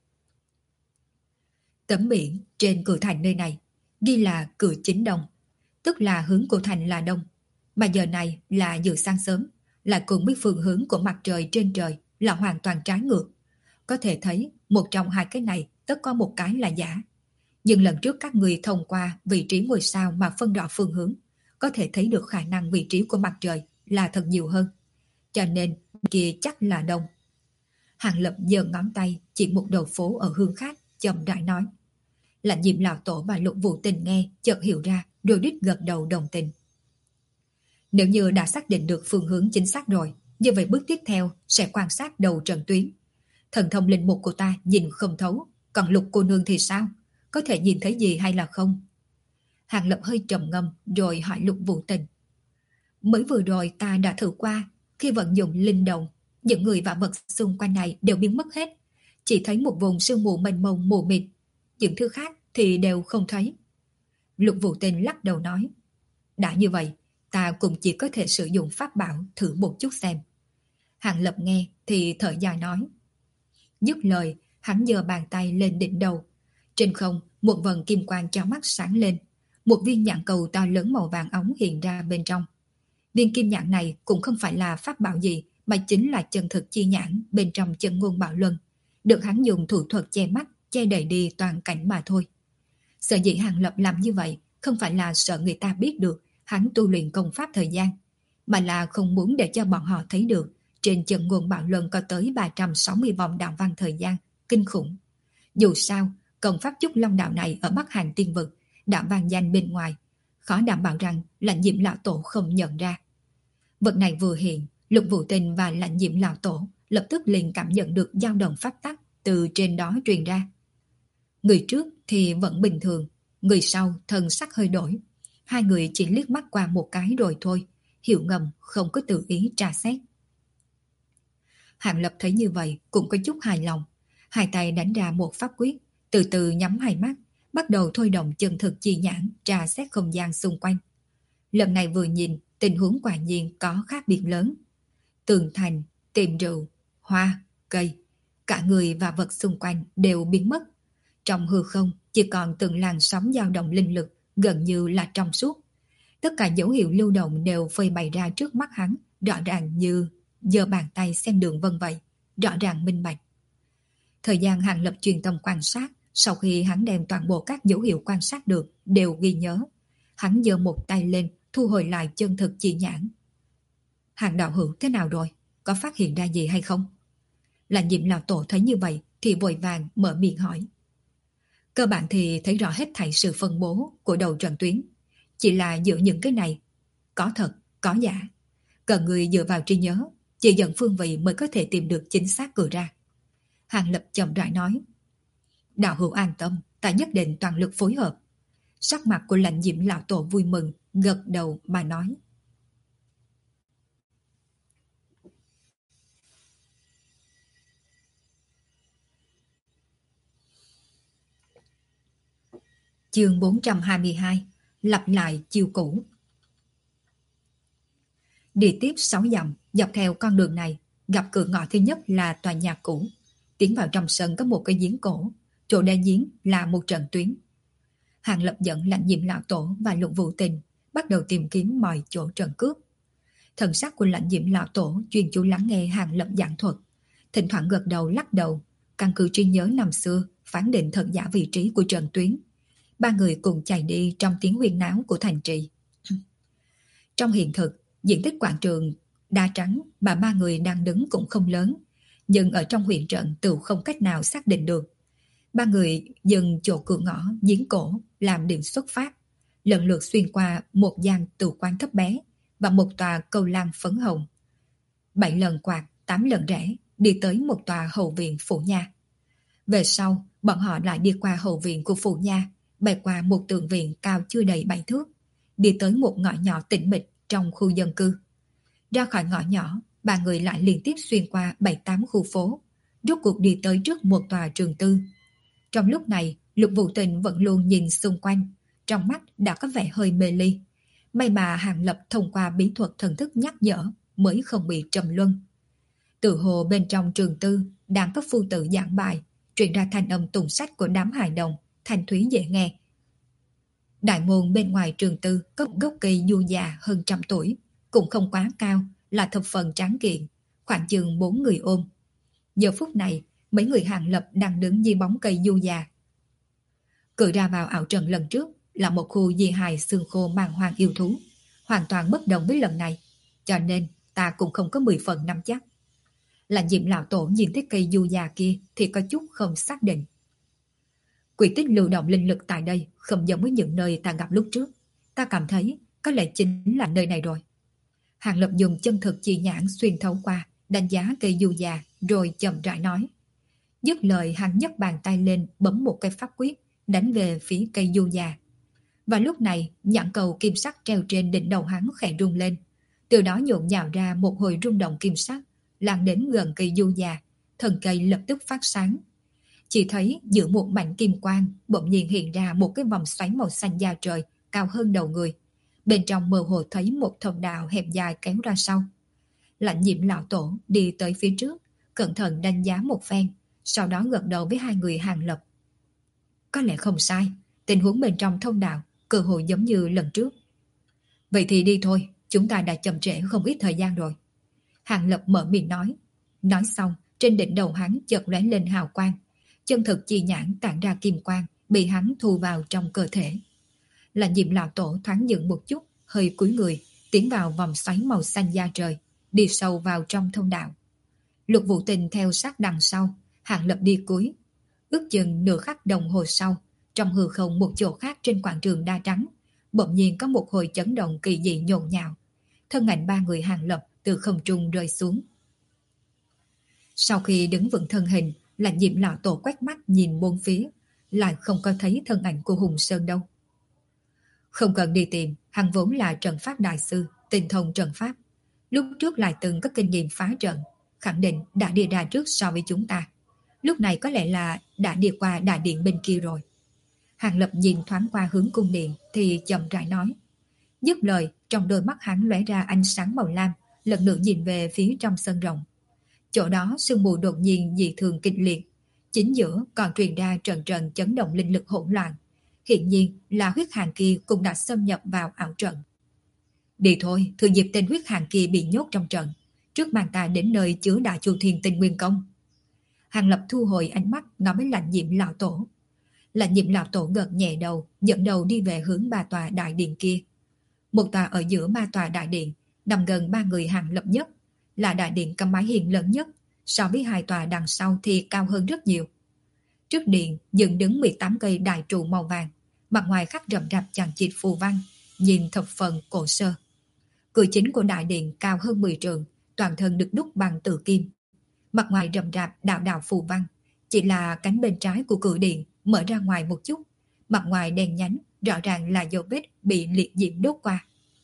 Tấm biển trên cửa thành nơi này ghi là cửa chính đông, tức là hướng của thành là đông, mà giờ này là giữa sáng sớm, lại cùng biết phương hướng của mặt trời trên trời là hoàn toàn trái ngược. Có thể thấy một trong hai cái này tất có một cái là giả. Nhưng lần trước các người thông qua vị trí ngôi sao mà phân rõ phương hướng, có thể thấy được khả năng vị trí của mặt trời là thật nhiều hơn. Cho nên kia chắc là đông. Hàng Lập giơ ngón tay chỉ một đầu phố ở hướng khác, chậm rãi nói. Lạnh Diệm lão tổ và Lục Vũ Tình nghe chợt hiểu ra, rồi đít gật đầu đồng tình. Nếu như đã xác định được phương hướng chính xác rồi, như vậy bước tiếp theo sẽ quan sát đầu trận tuyến. Thần thông linh mục của ta nhìn không thấu, còn Lục cô nương thì sao? Có thể nhìn thấy gì hay là không? Hàng Lập hơi trầm ngâm rồi hỏi Lục Vũ Tình. Mới vừa rồi ta đã thử qua, khi vận dụng linh động, những người và vật xung quanh này đều biến mất hết. Chỉ thấy một vùng sương mù mênh mông mù mịt, những thứ khác thì đều không thấy. Lục Vũ Tình lắc đầu nói. Đã như vậy, ta cũng chỉ có thể sử dụng pháp bảo thử một chút xem. Hàng Lập nghe thì thở dài nói. Dứt lời, hắn giơ bàn tay lên đỉnh đầu. Trên không, một vần kim quang chói mắt sáng lên. Một viên nhãn cầu to lớn màu vàng óng hiện ra bên trong. Viên kim nhãn này cũng không phải là pháp bảo gì, mà chính là chân thực chi nhãn bên trong chân ngôn bảo luân. Được hắn dùng thủ thuật che mắt, che đậy đi toàn cảnh mà thôi. Sở dĩ Hàng Lập làm như vậy, không phải là sợ người ta biết được hắn tu luyện công pháp thời gian, mà là không muốn để cho bọn họ thấy được trên chân ngôn bảo luân có tới 360 vòng đạo văn thời gian, kinh khủng. Dù sao, công pháp Trúc Long đạo này ở Bắc Hành Tiên Vực đã vang danh bên ngoài, khó đảm bảo rằng Lạnh Diệm lão tổ không nhận ra. Vật này vừa hiện, Lục Vũ Tình và Lạnh Diệm lão tổ lập tức liền cảm nhận được dao động pháp tắc từ trên đó truyền ra. Người trước thì vẫn bình thường, người sau thần sắc hơi đổi. Hai người chỉ liếc mắt qua một cái rồi thôi, hiểu ngầm không có tự ý tra xét. Hàng Lập thấy như vậy cũng có chút hài lòng. Hai tay đánh ra một pháp quyết, từ từ nhắm hai mắt, bắt đầu thôi động chân thực chi nhãn tra xét không gian xung quanh. Lần này vừa nhìn, tình huống quả nhiên có khác biệt lớn. Tường thành, tiệm rượu, hoa, cây, cả người và vật xung quanh đều biến mất. Trong hư không chỉ còn từng làn sóng dao động linh lực, gần như là trong suốt. Tất cả dấu hiệu lưu động đều phơi bày ra trước mắt hắn, rõ ràng như giơ bàn tay xem đường vân vậy, rõ ràng minh bạch. Thời gian Hàng Lập truyền tâm quan sát, sau khi hắn đem toàn bộ các dấu hiệu quan sát được đều ghi nhớ. Hắn giơ một tay lên, thu hồi lại chân thực chi nhãn. Hàng đạo hữu thế nào rồi? Có phát hiện ra gì hay không? Là Diệm lão tổ thấy như vậy thì vội vàng mở miệng hỏi. Cơ bản thì thấy rõ hết thảy sự phân bố của đầu trận tuyến. Chỉ là giữa những cái này, có thật, có giả. Cần người dựa vào trí nhớ, chỉ dẫn phương vị mới có thể tìm được chính xác cửa ra. Hàng Lập chậm rãi nói. Đạo hữu an tâm, ta nhất định toàn lực phối hợp. Sắc mặt của Lạnh Diệm lão tổ vui mừng, gật đầu mà nói. Chương 422. Lặp lại chiêu cũ. Đi tiếp 6 dặm, dọc theo con đường này, gặp cửa ngõ thứ nhất là tòa nhà cũ. Tiến vào trong sân có một cái giếng cổ, chỗ đáy giếng là một trận tuyến. Hàng Lập dẫn Lãnh Diệm lão tổ và Lục Vũ Tình bắt đầu tìm kiếm mọi chỗ trận cướp. Thần sắc của Lãnh Diệm lão tổ chuyên chú lắng nghe Hàng Lập giảng thuật, thỉnh thoảng gật đầu lắc đầu, căn cứ trí nhớ năm xưa phán định thật giả vị trí của trận tuyến. Ba người cùng chạy đi trong tiếng huyên náo của thành trì. Trong hiện thực, diện tích quảng trường đa trắng mà ba người đang đứng cũng không lớn, nhưng ở trong huyền trận tự không cách nào xác định được. Ba người dừng chỗ cửa ngõ giếng cổ làm điểm xuất phát, lần lượt xuyên qua một gian tường quan thấp bé và một tòa cầu lăng phấn hồng. 7 lần quạt, 8 lần rẽ, đi tới một tòa hậu viện phủ nha. Về sau, bọn họ lại đi qua hậu viện của phủ nha, bay qua một tường viện cao chưa đầy 7 thước, đi tới một ngõ nhỏ tĩnh mịch trong khu dân cư. Ra khỏi ngõ nhỏ, ba người lại liên tiếp xuyên qua 7-8 khu phố, rốt cuộc đi tới trước một tòa trường tư. Trong lúc này, Lục Vũ Tình vẫn luôn nhìn xung quanh, trong mắt đã có vẻ hơi mê ly. May mà Hàng Lập thông qua bí thuật thần thức nhắc nhở mới không bị trầm luân. Tự hồ bên trong trường tư đang có phu tử giảng bài, truyền ra thanh âm tùng sách của đám hài đồng, thanh thúy dễ nghe. Đại môn bên ngoài trường tư có một gốc cây du già hơn 100 tuổi, cũng không quá cao, là thập phần tráng kiện, khoảng chừng 4 người ôm. Giờ phút này, mấy người Hàng Lập đang đứng dưới bóng cây du già. Cửa ra vào ảo trận lần trước là một khu di hài xương khô màng hoang yêu thú, hoàn toàn bất đồng với lần này, cho nên ta cũng không có 10 phần nắm chắc. Lãnh Diệm lão tổ nhìn thấy cây du già kia thì có chút không xác định. Quỷ tích lưu động linh lực tại đây không giống với những nơi ta gặp lúc trước. Ta cảm thấy có lẽ chính là nơi này rồi. Hàng Lập dùng chân thực chi nhãn xuyên thấu qua, đánh giá cây du già rồi chậm rãi nói. Dứt lời hắn nhấc bàn tay lên bấm một cái pháp quyết đánh về phía cây du già. Và lúc này nhãn cầu kim sắc treo trên đỉnh đầu hắn khẽ rung lên. Từ đó nhộn nhạo ra một hồi rung động kim sắc lan đến gần cây du già, thân cây lập tức phát sáng. Chỉ thấy giữa một mảnh kim quang bỗng nhiên hiện ra một cái vòng xoáy màu xanh da trời cao hơn đầu người. Bên trong mơ hồ thấy một thông đạo hẹp dài kéo ra sau. Lãnh Diệm lão tổ đi tới phía trước, cẩn thận đánh giá một phen, sau đó gật đầu với hai người Hàng Lập. Có lẽ không sai, tình huống bên trong thông đạo cơ hội giống như lần trước. Vậy thì đi thôi, chúng ta đã chậm trễ không ít thời gian rồi. Hàng Lập mở miệng nói. Nói xong, trên đỉnh đầu hắn chợt lóe lên hào quang. Chân thực chi nhãn tản ra kim quang, bị hắn thu vào trong cơ thể. Lãnh Diệm lão tổ thoáng dừng một chút, hơi cúi người, tiến vào vòng xoáy màu xanh da trời, đi sâu vào trong thông đạo. Lục Vũ Tình theo sát đằng sau, Hàng Lập đi cuối. Ước chừng nửa khắc đồng hồ sau, trong hư không một chỗ khác trên quảng trường đa trắng, bỗng nhiên có một hồi chấn động kỳ dị nhộn nhạo. Thân ảnh ba người Hàng Lập từ không trung rơi xuống. Sau khi đứng vững thân hình, Lãnh Diệm lão tổ quét mắt nhìn bốn phía, lại không có thấy thân ảnh của Hùng Sơn đâu. Không cần đi tìm, hắn vốn là trận pháp đại sư, tinh thông trận pháp. Lúc trước lại từng có kinh nghiệm phá trận, khẳng định đã đi ra trước so với chúng ta. Lúc này có lẽ là đã đi qua đại điện bên kia rồi. Hàng Lập nhìn thoáng qua hướng cung điện thì chậm rãi nói. Dứt lời, trong đôi mắt hắn lóe ra ánh sáng màu lam, lần nữa nhìn về phía trong sân rộng. Chỗ đó sương mù đột nhiên dị thường kịch liệt, chính giữa còn truyền ra trận trận chấn động linh lực hỗn loạn. Hiện nhiên là huyết hàn kia cũng đã xâm nhập vào ảo trận. Đi thôi, thừa dịp tên huyết hàn kia bị nhốt trong trận, trước màn ta đến nơi chứa Đại Chu Thiên Tinh Nguyên Công. Hàng Lập thu hồi ánh mắt nói với Lãnh Diệm lão tổ. Lãnh Diệm lão tổ gật nhẹ đầu, dẫn đầu đi về hướng ba tòa đại điện kia. Một tòa ở giữa ba tòa đại điện, nằm gần ba người Hàng Lập nhất, là đại điện có mái hiên lớn nhất, so với hai tòa đằng sau thì cao hơn rất nhiều. Trước điện dựng đứng 18 cây đại trụ màu vàng, mặt ngoài khắc rậm rạp chằng chịt phù văn, nhìn thập phần cổ sơ. Cửa chính của đại điện cao hơn 10 trượng, toàn thân được đúc bằng tử kim. Mặt ngoài rậm rạp đạo đạo phù văn, chỉ là cánh bên trái của cửa điện mở ra ngoài một chút, mặt ngoài đen nhánh, rõ ràng là dấu vết bị liệt diễm đốt qua.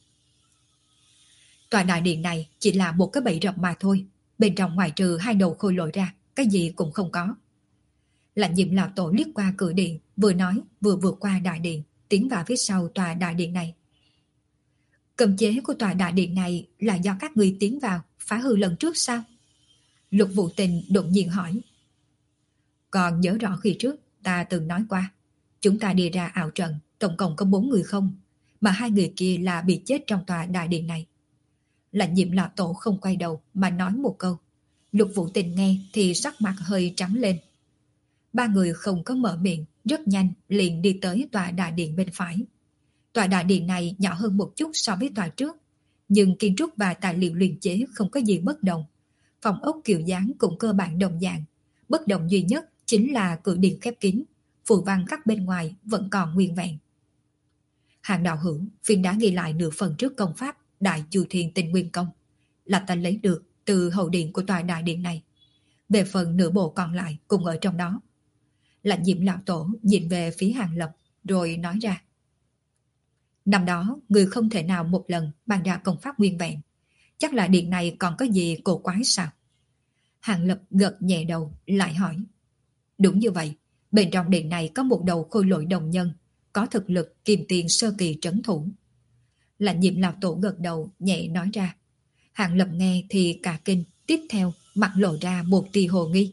Tòa đại điện này chỉ là một cái bẫy rậm mà thôi, bên trong ngoài trừ hai đầu khôi lỗi ra, cái gì cũng không có. Lạnh Diệm lão tổ liếc qua cửa điện, vừa nói vừa vượt qua đại điện, tiến vào phía sau tòa đại điện này. Cấm chế của tòa đại điện này là do các người tiến vào, phá hư lần trước sao? Lục Vũ Tình đột nhiên hỏi. Còn nhớ rõ khi trước ta từng nói qua, chúng ta đi ra ảo trận, tổng cộng có 4 người không, mà 2 người kia là bị chết trong tòa đại điện này. Lạnh Diệm lão tổ không quay đầu mà nói một câu. Lục Vũ Tình nghe thì sắc mặt hơi trắng lên. 3 người không có mở miệng, rất nhanh liền đi tới tòa đại điện bên phải. Tòa đại điện này nhỏ hơn một chút so với tòa trước, nhưng kiến trúc và tài liệu luyện chế không có gì bất đồng. Phòng ốc kiểu dáng cũng cơ bản đồng dạng. Bất đồng duy nhất chính là cửa điện khép kín, phù văn khắc bên ngoài vẫn còn nguyên vẹn. Hàng đạo hữu, phiên đã ghi lại nửa phần trước công pháp Đại Chu Thiên Tinh Nguyên Công, là ta lấy được từ hậu điện của tòa đại điện này. Về phần nửa bộ còn lại cùng ở trong đó. Lạnh Diệm lão tổ nhìn về phía Hàng Lập rồi nói ra. Năm đó, người không thể nào một lần bàn ra công pháp nguyên vẹn. Chắc là điện này còn có gì cổ quái sao? Hàng Lập gật nhẹ đầu, lại hỏi. Đúng như vậy, bên trong điện này có một đầu khôi lỗi đồng nhân, có thực lực kim tiền sơ kỳ trấn thủ. Lạnh Diệm lão tổ gật đầu, nhẹ nói ra. Hàng Lập nghe thì cả kinh, tiếp theo mặt lộ ra một tia hồ nghi.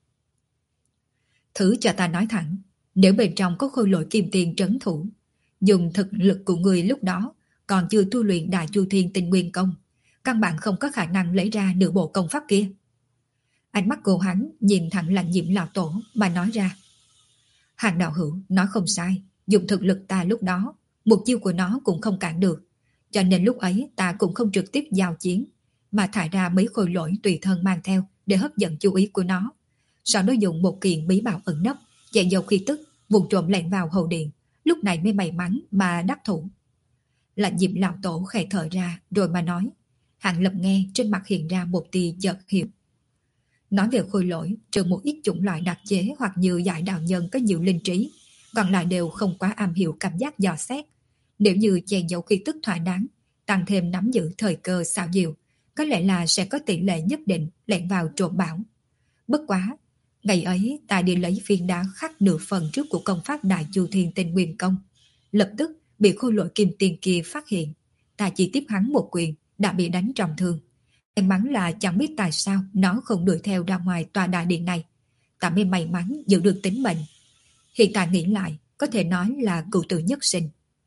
Thử cho ta nói thẳng, nếu bên trong có khôi lỗi kim tiền trấn thủ, dùng thực lực của người lúc đó còn chưa tu luyện Đại Chu Thiên Tinh Nguyên Công, căn bản không có khả năng lấy ra nửa bộ công pháp kia. Ánh mắt của hắn nhìn thẳng Lạnh Diệm lão tổ mà nói ra. Hàng đạo hữu nói không sai, dùng thực lực ta lúc đó, một chiêu của nó cũng không cản được, cho nên lúc ấy ta cũng không trực tiếp giao chiến, mà thải ra mấy khôi lỗi tùy thân mang theo để hấp dẫn chú ý của nó. Sau đó dùng một kiện bí bảo ẩn nấp, chạy dầu khí tức, vùng trộm lẻn vào hậu điện, lúc này mới may mắn mà đắc thủ. Lạnh Diệm lão tổ khẽ thở ra rồi mà nói. Hàng Lập nghe trên mặt hiện ra một tia chợt hiểu. Nói về khôi lỗi, trừ một ít chủng loại đặc chế hoặc như giải đạo nhân có nhiều linh trí, còn lại đều không quá am hiểu cảm giác dò xét. Nếu như che giấu khí tức thỏa đáng, tăng thêm nắm giữ thời cơ xảo diệu, có lẽ là sẽ có tỷ lệ nhất định lẻn vào trộm bảo. Bất quá, ngày ấy ta đi lấy phiên đá khắc nửa phần trước của công pháp Đại Chu Thiên Tinh Nguyên Công, lập tức bị khôi lỗi kim tiền kia phát hiện. Ta chỉ tiếp hắn một quyền đã bị đánh trọng thương. May mắn là chẳng biết tại sao nó không đuổi theo ra ngoài tòa đại điện này. Ta mới may mắn giữ được tính mệnh. Hiện tại nghĩ lại, có thể nói là cựu tử nhất sinh.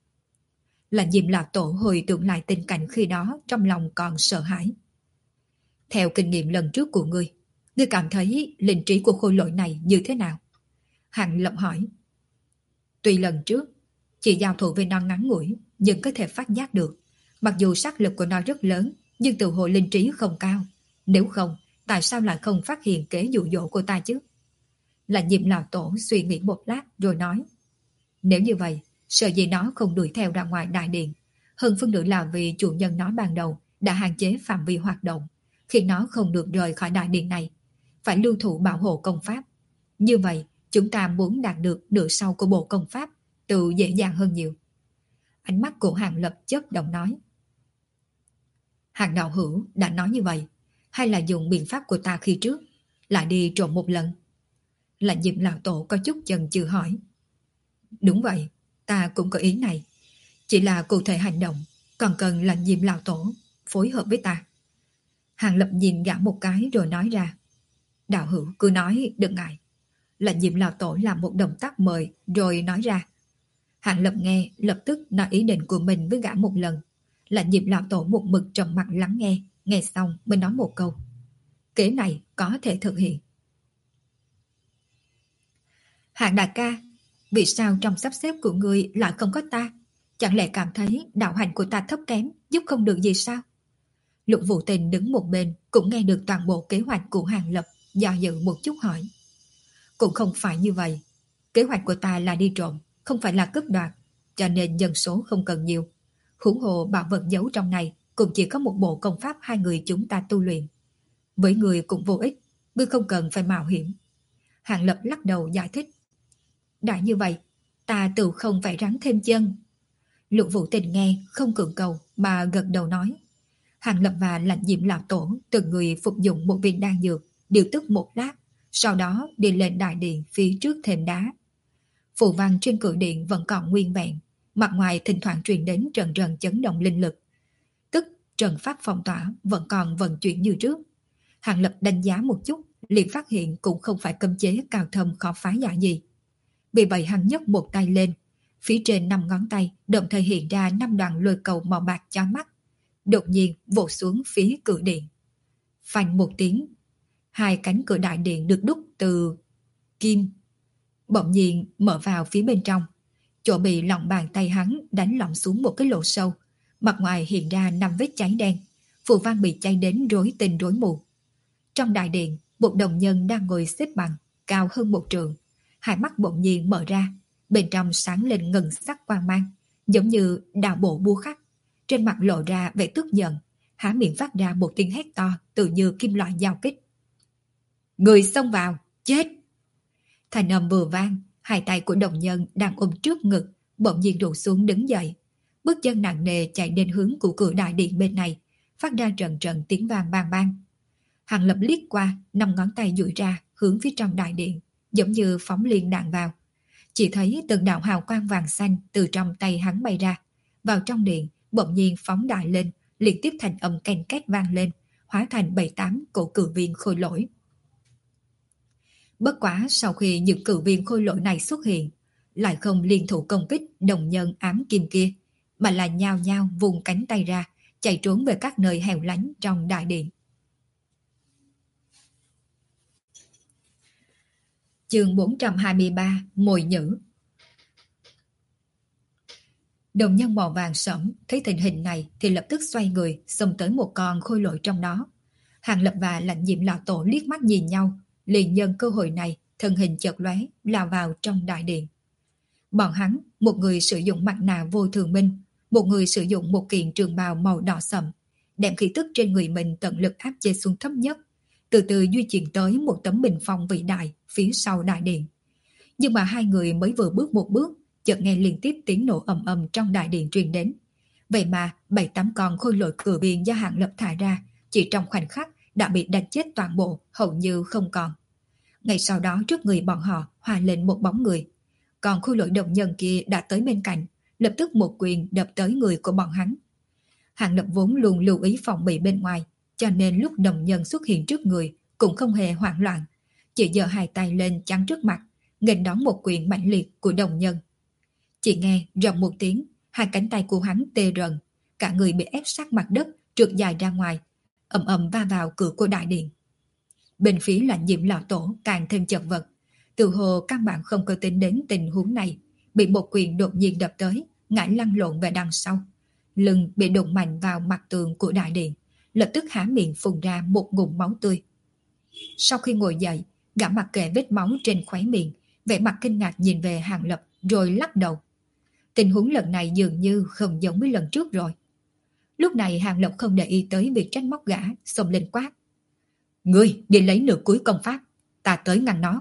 Lạnh Diệm lão tổ hồi tưởng lại tình cảnh khi đó, trong lòng còn sợ hãi. Theo kinh nghiệm lần trước của ngươi cảm thấy linh trí của khôi lỗi này như thế nào? Hàng Lập hỏi. Tuy lần trước chỉ giao thủ với nó ngắn ngủi, nhưng có thể phát giác được, mặc dù sát lực của nó rất lớn, nhưng tự hồ linh trí không cao. Nếu không, tại sao lại không phát hiện kế dụ dỗ của ta chứ? Lạnh Diệm lão tổ suy nghĩ một lát rồi nói. Nếu như vậy, sợ gì nó không đuổi theo ra ngoài đại điện. Hơn phân nửa là vì chủ nhân nó ban đầu đã hạn chế phạm vi hoạt động, khiến nó không được rời khỏi đại điện này, phải lưu thủ bảo hộ công pháp. Như vậy, chúng ta muốn đạt được nửa sau của bộ công pháp tự dễ dàng hơn nhiều. Ánh mắt của Hàng Lập chớp động nói. Hàng đạo hữu đã nói như vậy, hay là dùng biện pháp của ta khi trước, lại đi trộm một lần? Lạnh Diệm lão tổ có chút chần chừ hỏi. Đúng vậy, ta cũng có ý này. Chỉ là cụ thể hành động còn cần Lạnh Diệm lão tổ phối hợp với ta. Hàng Lập nhìn gã một cái rồi nói ra. Đạo hữu cứ nói, đừng ngại. Lạnh Diệm lão tổ làm một động tác mời rồi nói ra. Hàng Lập nghe lập tức nói ý định của mình với gã một lần. Lạnh Diệm lão tổ một mực trầm mặt lắng nghe, nghe xong mới nói một câu. Kế này có thể thực hiện. Hạng đại ca, vì sao trong sắp xếp của người lại không có ta? Chẳng lẽ cảm thấy đạo hành của ta thấp kém, giúp không được gì sao? Lục Vũ Tình đứng một bên cũng nghe được toàn bộ kế hoạch của Hàng Lập, do dự một chút hỏi. Cũng không phải như vậy. Kế hoạch của ta là đi trộm, không phải là cướp đoạt, cho nên dân số không cần nhiều. Huống hồ bảo vật giấu trong này cũng chỉ có một bộ công pháp 2 người chúng ta tu luyện. Với người cũng vô ích, ngươi không cần phải mạo hiểm. Hàng Lập lắc đầu giải thích. Đã như vậy, ta tự không phải rắn thêm chân. Lục Vũ Tình nghe không cưỡng cầu mà gật đầu nói. Hàng Lập và Lạnh Diệm lão tổ từng người phục dụng một viên đan dược, điều tức một lát, sau đó đi lên đại điện phía trước thềm đá. Phù văn trên cự điện vẫn còn nguyên vẹn, mặt ngoài thỉnh thoảng truyền đến trận trận chấn động linh lực. Tức trận pháp phong tỏa vẫn còn vận chuyển như trước. Hàng Lập đánh giá một chút, liền phát hiện cũng không phải cấm chế cao thâm khó phá giải gì. Vì vậy hắn nhấc một tay lên, phía trên 5 ngón tay đồng thời hiện ra 5 đoạn lôi cầu màu bạc chói mắt, đột nhiên vỗ xuống phía cửa điện. Phanh một tiếng, 2 cánh cửa đại điện được đúc từ kim bỗng nhiên mở vào phía bên trong. Chỗ bị lòng bàn tay hắn đánh lỏng xuống một cái lỗ sâu, mặt ngoài hiện ra 5 vết cháy đen, phù văn bị cháy đến rối tinh rối mù. Trong đại điện, một đồng nhân đang ngồi xếp bằng, cao hơn 1 trượng, hai mắt bỗng nhiên mở ra, bên trong sáng lên ngân sắc quang mang, giống như đào bộ búa khắc. Trên mặt lộ ra vẻ tức giận, há miệng phát ra một tiếng hét to, tự như kim loại giao kích. Người xông vào, chết! Thành âm vừa vang, hai tay của đồng nhân đang ôm trước ngực, bỗng nhiên rủ xuống đứng dậy. Bước chân nặng nề chạy đến hướng của cửa đại điện bên này, phát ra trận trận tiếng vang bang bang. Hàng Lập liếc qua, 5 ngón tay duỗi ra hướng phía trong đại điện, giống như phóng liên đạn vào. Chỉ thấy từng đạo hào quang vàng xanh từ trong tay hắn bay ra, vào trong điện, bỗng nhiên phóng đại lên, liên tiếp thành âm ken két vang lên, hóa thành 7-8 cổ cử viên khôi lỗi. Bất quá sau khi những cử viên khôi lỗi này xuất hiện, lại không liên thủ công kích đồng nhân ám kim kia, mà là nhao nhao vùng cánh tay ra, chạy trốn về các nơi hẻo lánh trong đại điện. Chương 423 Mồi nhữ. Đồng nhân màu vàng sẫm thấy tình hình này thì lập tức xoay người xông tới một con khôi lỗi trong đó. Hàng Lập và Lãnh Diệm lão tổ liếc mắt nhìn nhau, liền nhân cơ hội này thân hình chợt lóe lao vào trong đại điện. Bọn hắn, một người sử dụng mặt nạ vô thường minh, một người sử dụng một kiện trường bào màu đỏ sậm, đem khí tức trên người mình tận lực áp chế xuống thấp nhất, từ từ di chuyển tới một tấm bình phong vĩ đại phía sau đại điện. Nhưng mà hai người mới vừa bước một bước, chợt nghe liên tiếp tiếng nổ ầm ầm trong đại điện truyền đến. Vậy mà 7-8 con khôi lỗi cử viên do Hàng Lập thả ra chỉ trong khoảnh khắc đã bị đánh chết toàn bộ, hầu như không còn. Ngay sau đó trước người bọn họ hòa lên một bóng người. Còn khôi lỗi đồng nhân kia đã tới bên cạnh, lập tức một quyền đập tới người của bọn hắn. Hàng Lập vốn luôn lưu ý phòng bị bên ngoài, cho nên lúc đồng nhân xuất hiện trước người cũng không hề hoảng loạn, chỉ giơ hai tay lên chắn trước mặt, nghênh đón một quyền mãnh liệt của đồng nhân. Chỉ nghe rầm một tiếng, hai cánh tay của hắn tê rần, cả người bị ép sát mặt đất, trượt dài ra ngoài, ầm ầm va vào cửa của đại điện. Bên phía Lãnh Diệm lão tổ càng thêm chật vật, tự hồ căn bản không có tính đến tình huống này, bị một quyền đột nhiên đập tới, ngã lăn lộn về đằng sau, lưng bị đụng mạnh vào mặt tường của đại điện, lập tức há miệng phun ra một ngụm máu tươi. Sau khi ngồi dậy, gã mặc kệ vết máu trên khóe miệng, vẻ mặt kinh ngạc nhìn về Hàng Lập rồi lắc đầu. Tình huống lần này dường như không giống với lần trước rồi. Lúc này Hàng Lập không để ý tới việc trách móc gã, xông lên quát. Ngươi đi lấy nửa cuối công pháp, ta tới ngăn nó.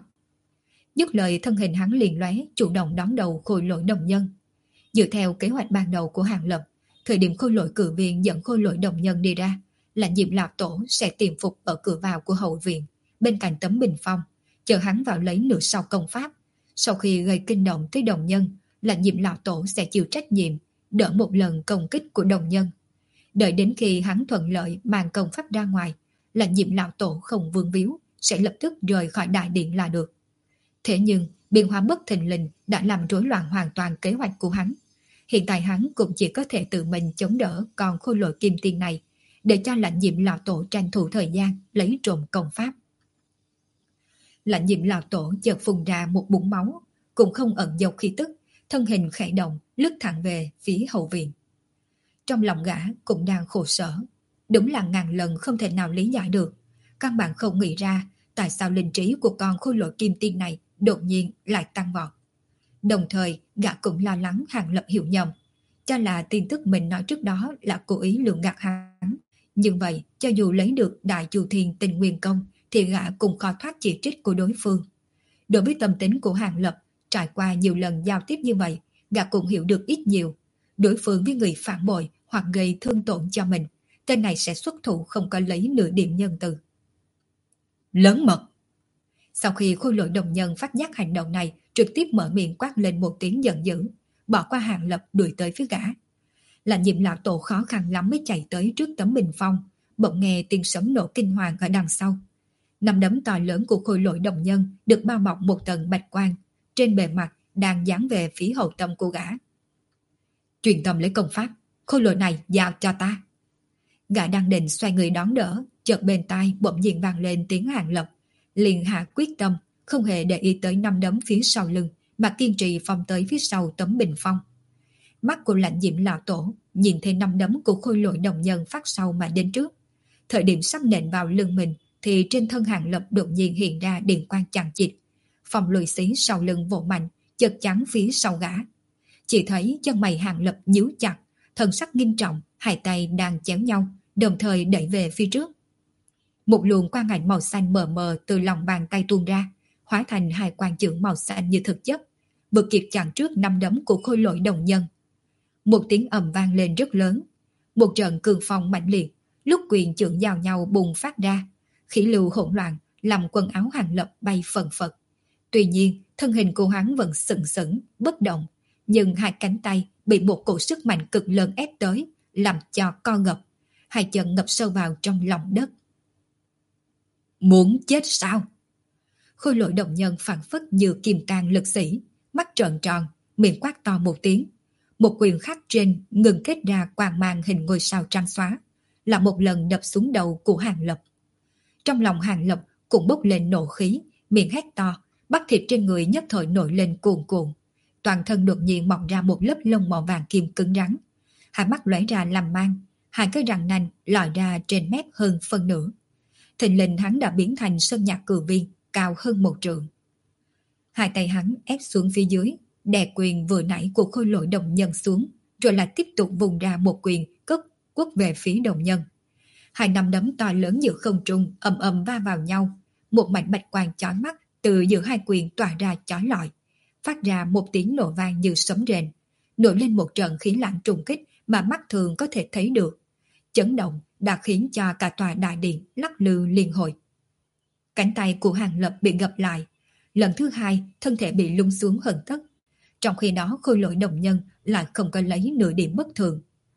Dứt lời thân hình hắn liền lóe, chủ động đón đầu khôi lỗi đồng nhân. Dựa theo kế hoạch ban đầu của Hàng Lập, thời điểm khôi lỗi cử viên dẫn khôi lỗi đồng nhân đi ra, Lãnh Diệm lão tổ sẽ tiềm phục ở cửa vào của hậu viện, bên cạnh tấm bình phong, chờ hắn vào lấy nửa sau công pháp. Sau khi gây kinh động tới đồng nhân, Lãnh Diệm lão tổ sẽ chịu trách nhiệm, đỡ một lần công kích của đồng nhân. Đợi đến khi hắn thuận lợi mang công pháp ra ngoài, Lãnh Diệm lão tổ không vương víu, sẽ lập tức rời khỏi đại điện là được. Thế nhưng, biến hóa bất thình lình đã làm rối loạn hoàn toàn kế hoạch của hắn. Hiện tại hắn cũng chỉ có thể tự mình chống đỡ con khôi lỗi kim tiên này, để cho Lãnh Diệm lão tổ tranh thủ thời gian lấy trộm công pháp. Lãnh Diệm lão tổ chợt phun ra một búng máu, cũng không ẩn giấu khí tức, thân hình khẽ động, lướt thẳng về phía hậu viện. Trong lòng gã cũng đang khổ sở, đúng là ngàn lần không thể nào lý giải được, căn bản không nghĩ ra tại sao linh trí của con khôi lỗi kim tiên này đột nhiên lại tăng vọt. Đồng thời gã cũng lo lắng Hàng Lập hiểu nhầm, cho là tin tức mình nói trước đó là cố ý lường gạt hắn. Nhưng vậy, cho dù lấy được Đại Chu Thiên Tinh Nguyên Công thì gã cũng khó thoát chỉ trích của đối phương. Đối với tâm tính của Hàng Lập, trải qua nhiều lần giao tiếp như vậy, gã cũng hiểu được ít nhiều. Đối phương với người phản bội hoặc gây thương tổn cho mình, tên này sẽ xuất thủ không có lấy nửa điểm nhân từ. Lớn mật! Sau khi khôi lỗi đồng nhân phát giác hành động này, trực tiếp mở miệng quát lên một tiếng giận dữ, bỏ qua Hàng Lập đuổi tới phía gã. Là Diệm lão tổ khó khăn lắm mới chạy tới trước tấm bình phong, bỗng nghe tiếng sấm nổ kinh hoàng ở đằng sau. Nắm đấm to lớn của khôi lỗi đồng nhân được bao bọc một tầng bạch quang, trên bề mặt đang dán về phía hậu tâm của gã. Truyền tâm lấy công pháp, khôi lỗi này giao cho ta. Gã đang định xoay người đón đỡ, chợt bên tai bỗng nhiên vang lên tiếng Hàng Lập, liền hạ quyết tâm, không hề để ý tới nắm đấm phía sau lưng, mà kiên trì phong tới phía sau tấm bình phong. Mắt của Lãnh Diệm lão tổ nhìn thấy nắm đấm của khôi lỗi đồng nhân phát sau mà đến trước. Thời điểm sắp nện vào lưng mình thì trên thân Hàng Lập đột nhiên hiện ra điện quang chằng chịt. Phòng lùi xí sau lưng vỗ mạnh, chật chắn phía sau gã. Chỉ thấy chân mày Hàng Lập nhíu chặt, thần sắc nghiêm trọng, hai tay đang chéo nhau, đồng thời đẩy về phía trước. Một luồng quang ảnh màu xanh mờ mờ từ lòng bàn tay tuôn ra, hóa thành hai quang chữ màu xanh như thực chất, vừa kịp chặn trước nắm đấm của khôi lỗi đồng nhân. Một tiếng ầm vang lên rất lớn, một trận cường phong mạnh liệt, lúc quyền chưởng giao nhau bùng phát ra, khí lưu hỗn loạn làm quần áo Hàng Lập bay phần phật. Tuy nhiên, thân hình của hắn vẫn sừng sững, bất động, nhưng hai cánh tay bị một cổ sức mạnh cực lớn ép tới, làm cho co gập, hai chân ngập sâu vào trong lòng đất. Muốn chết sao? Khôi lỗi đồng nhân phảng phất như kim cang lực sĩ, mắt trợn tròn, miệng quát to một tiếng. Một quyền khắc trên ngừng kết ra quang mang hình ngôi sao trắng xóa, là một lần đập xuống đầu của Hàng Lập. Trong lòng Hàng Lập cũng bốc lên nộ khí, miệng hét to, bắp thịt trên người nhất thời nổi lên cuồn cuộn. Toàn thân đột nhiên mọc ra một lớp lông màu vàng kim cứng rắn. Hai mắt lóe ra làm mang, hai cái răng nanh lòi ra trên mép hơn phân nửa. Thình lình hắn đã biến thành sơn nhạc cử viên, cao hơn 1 trượng. Hai tay hắn ép xuống phía dưới, đè quyền vừa nãy của khôi lỗi đồng nhân xuống, rồi lại tiếp tục vùng ra một quyền quất về phía đồng nhân. Hai nắm đấm to lớn giữa không trung ầm ầm va vào nhau, một mảnh bạch quang chói mắt từ giữa hai quyền tỏa ra chói lọi, phát ra một tiếng nổ vang như sấm rền, nổi lên một trận khí lạnh trùng kích mà mắt thường có thể thấy được. Chấn động đã khiến cho cả tòa đại điện lắc lư liên hồi. Cánh tay của Hàng Lập bị gập lại, lần thứ hai thân thể bị lung xuống hơn tấc. Trong khi đó khôi lỗi đồng nhân lại không có lấy nửa điểm bất thường.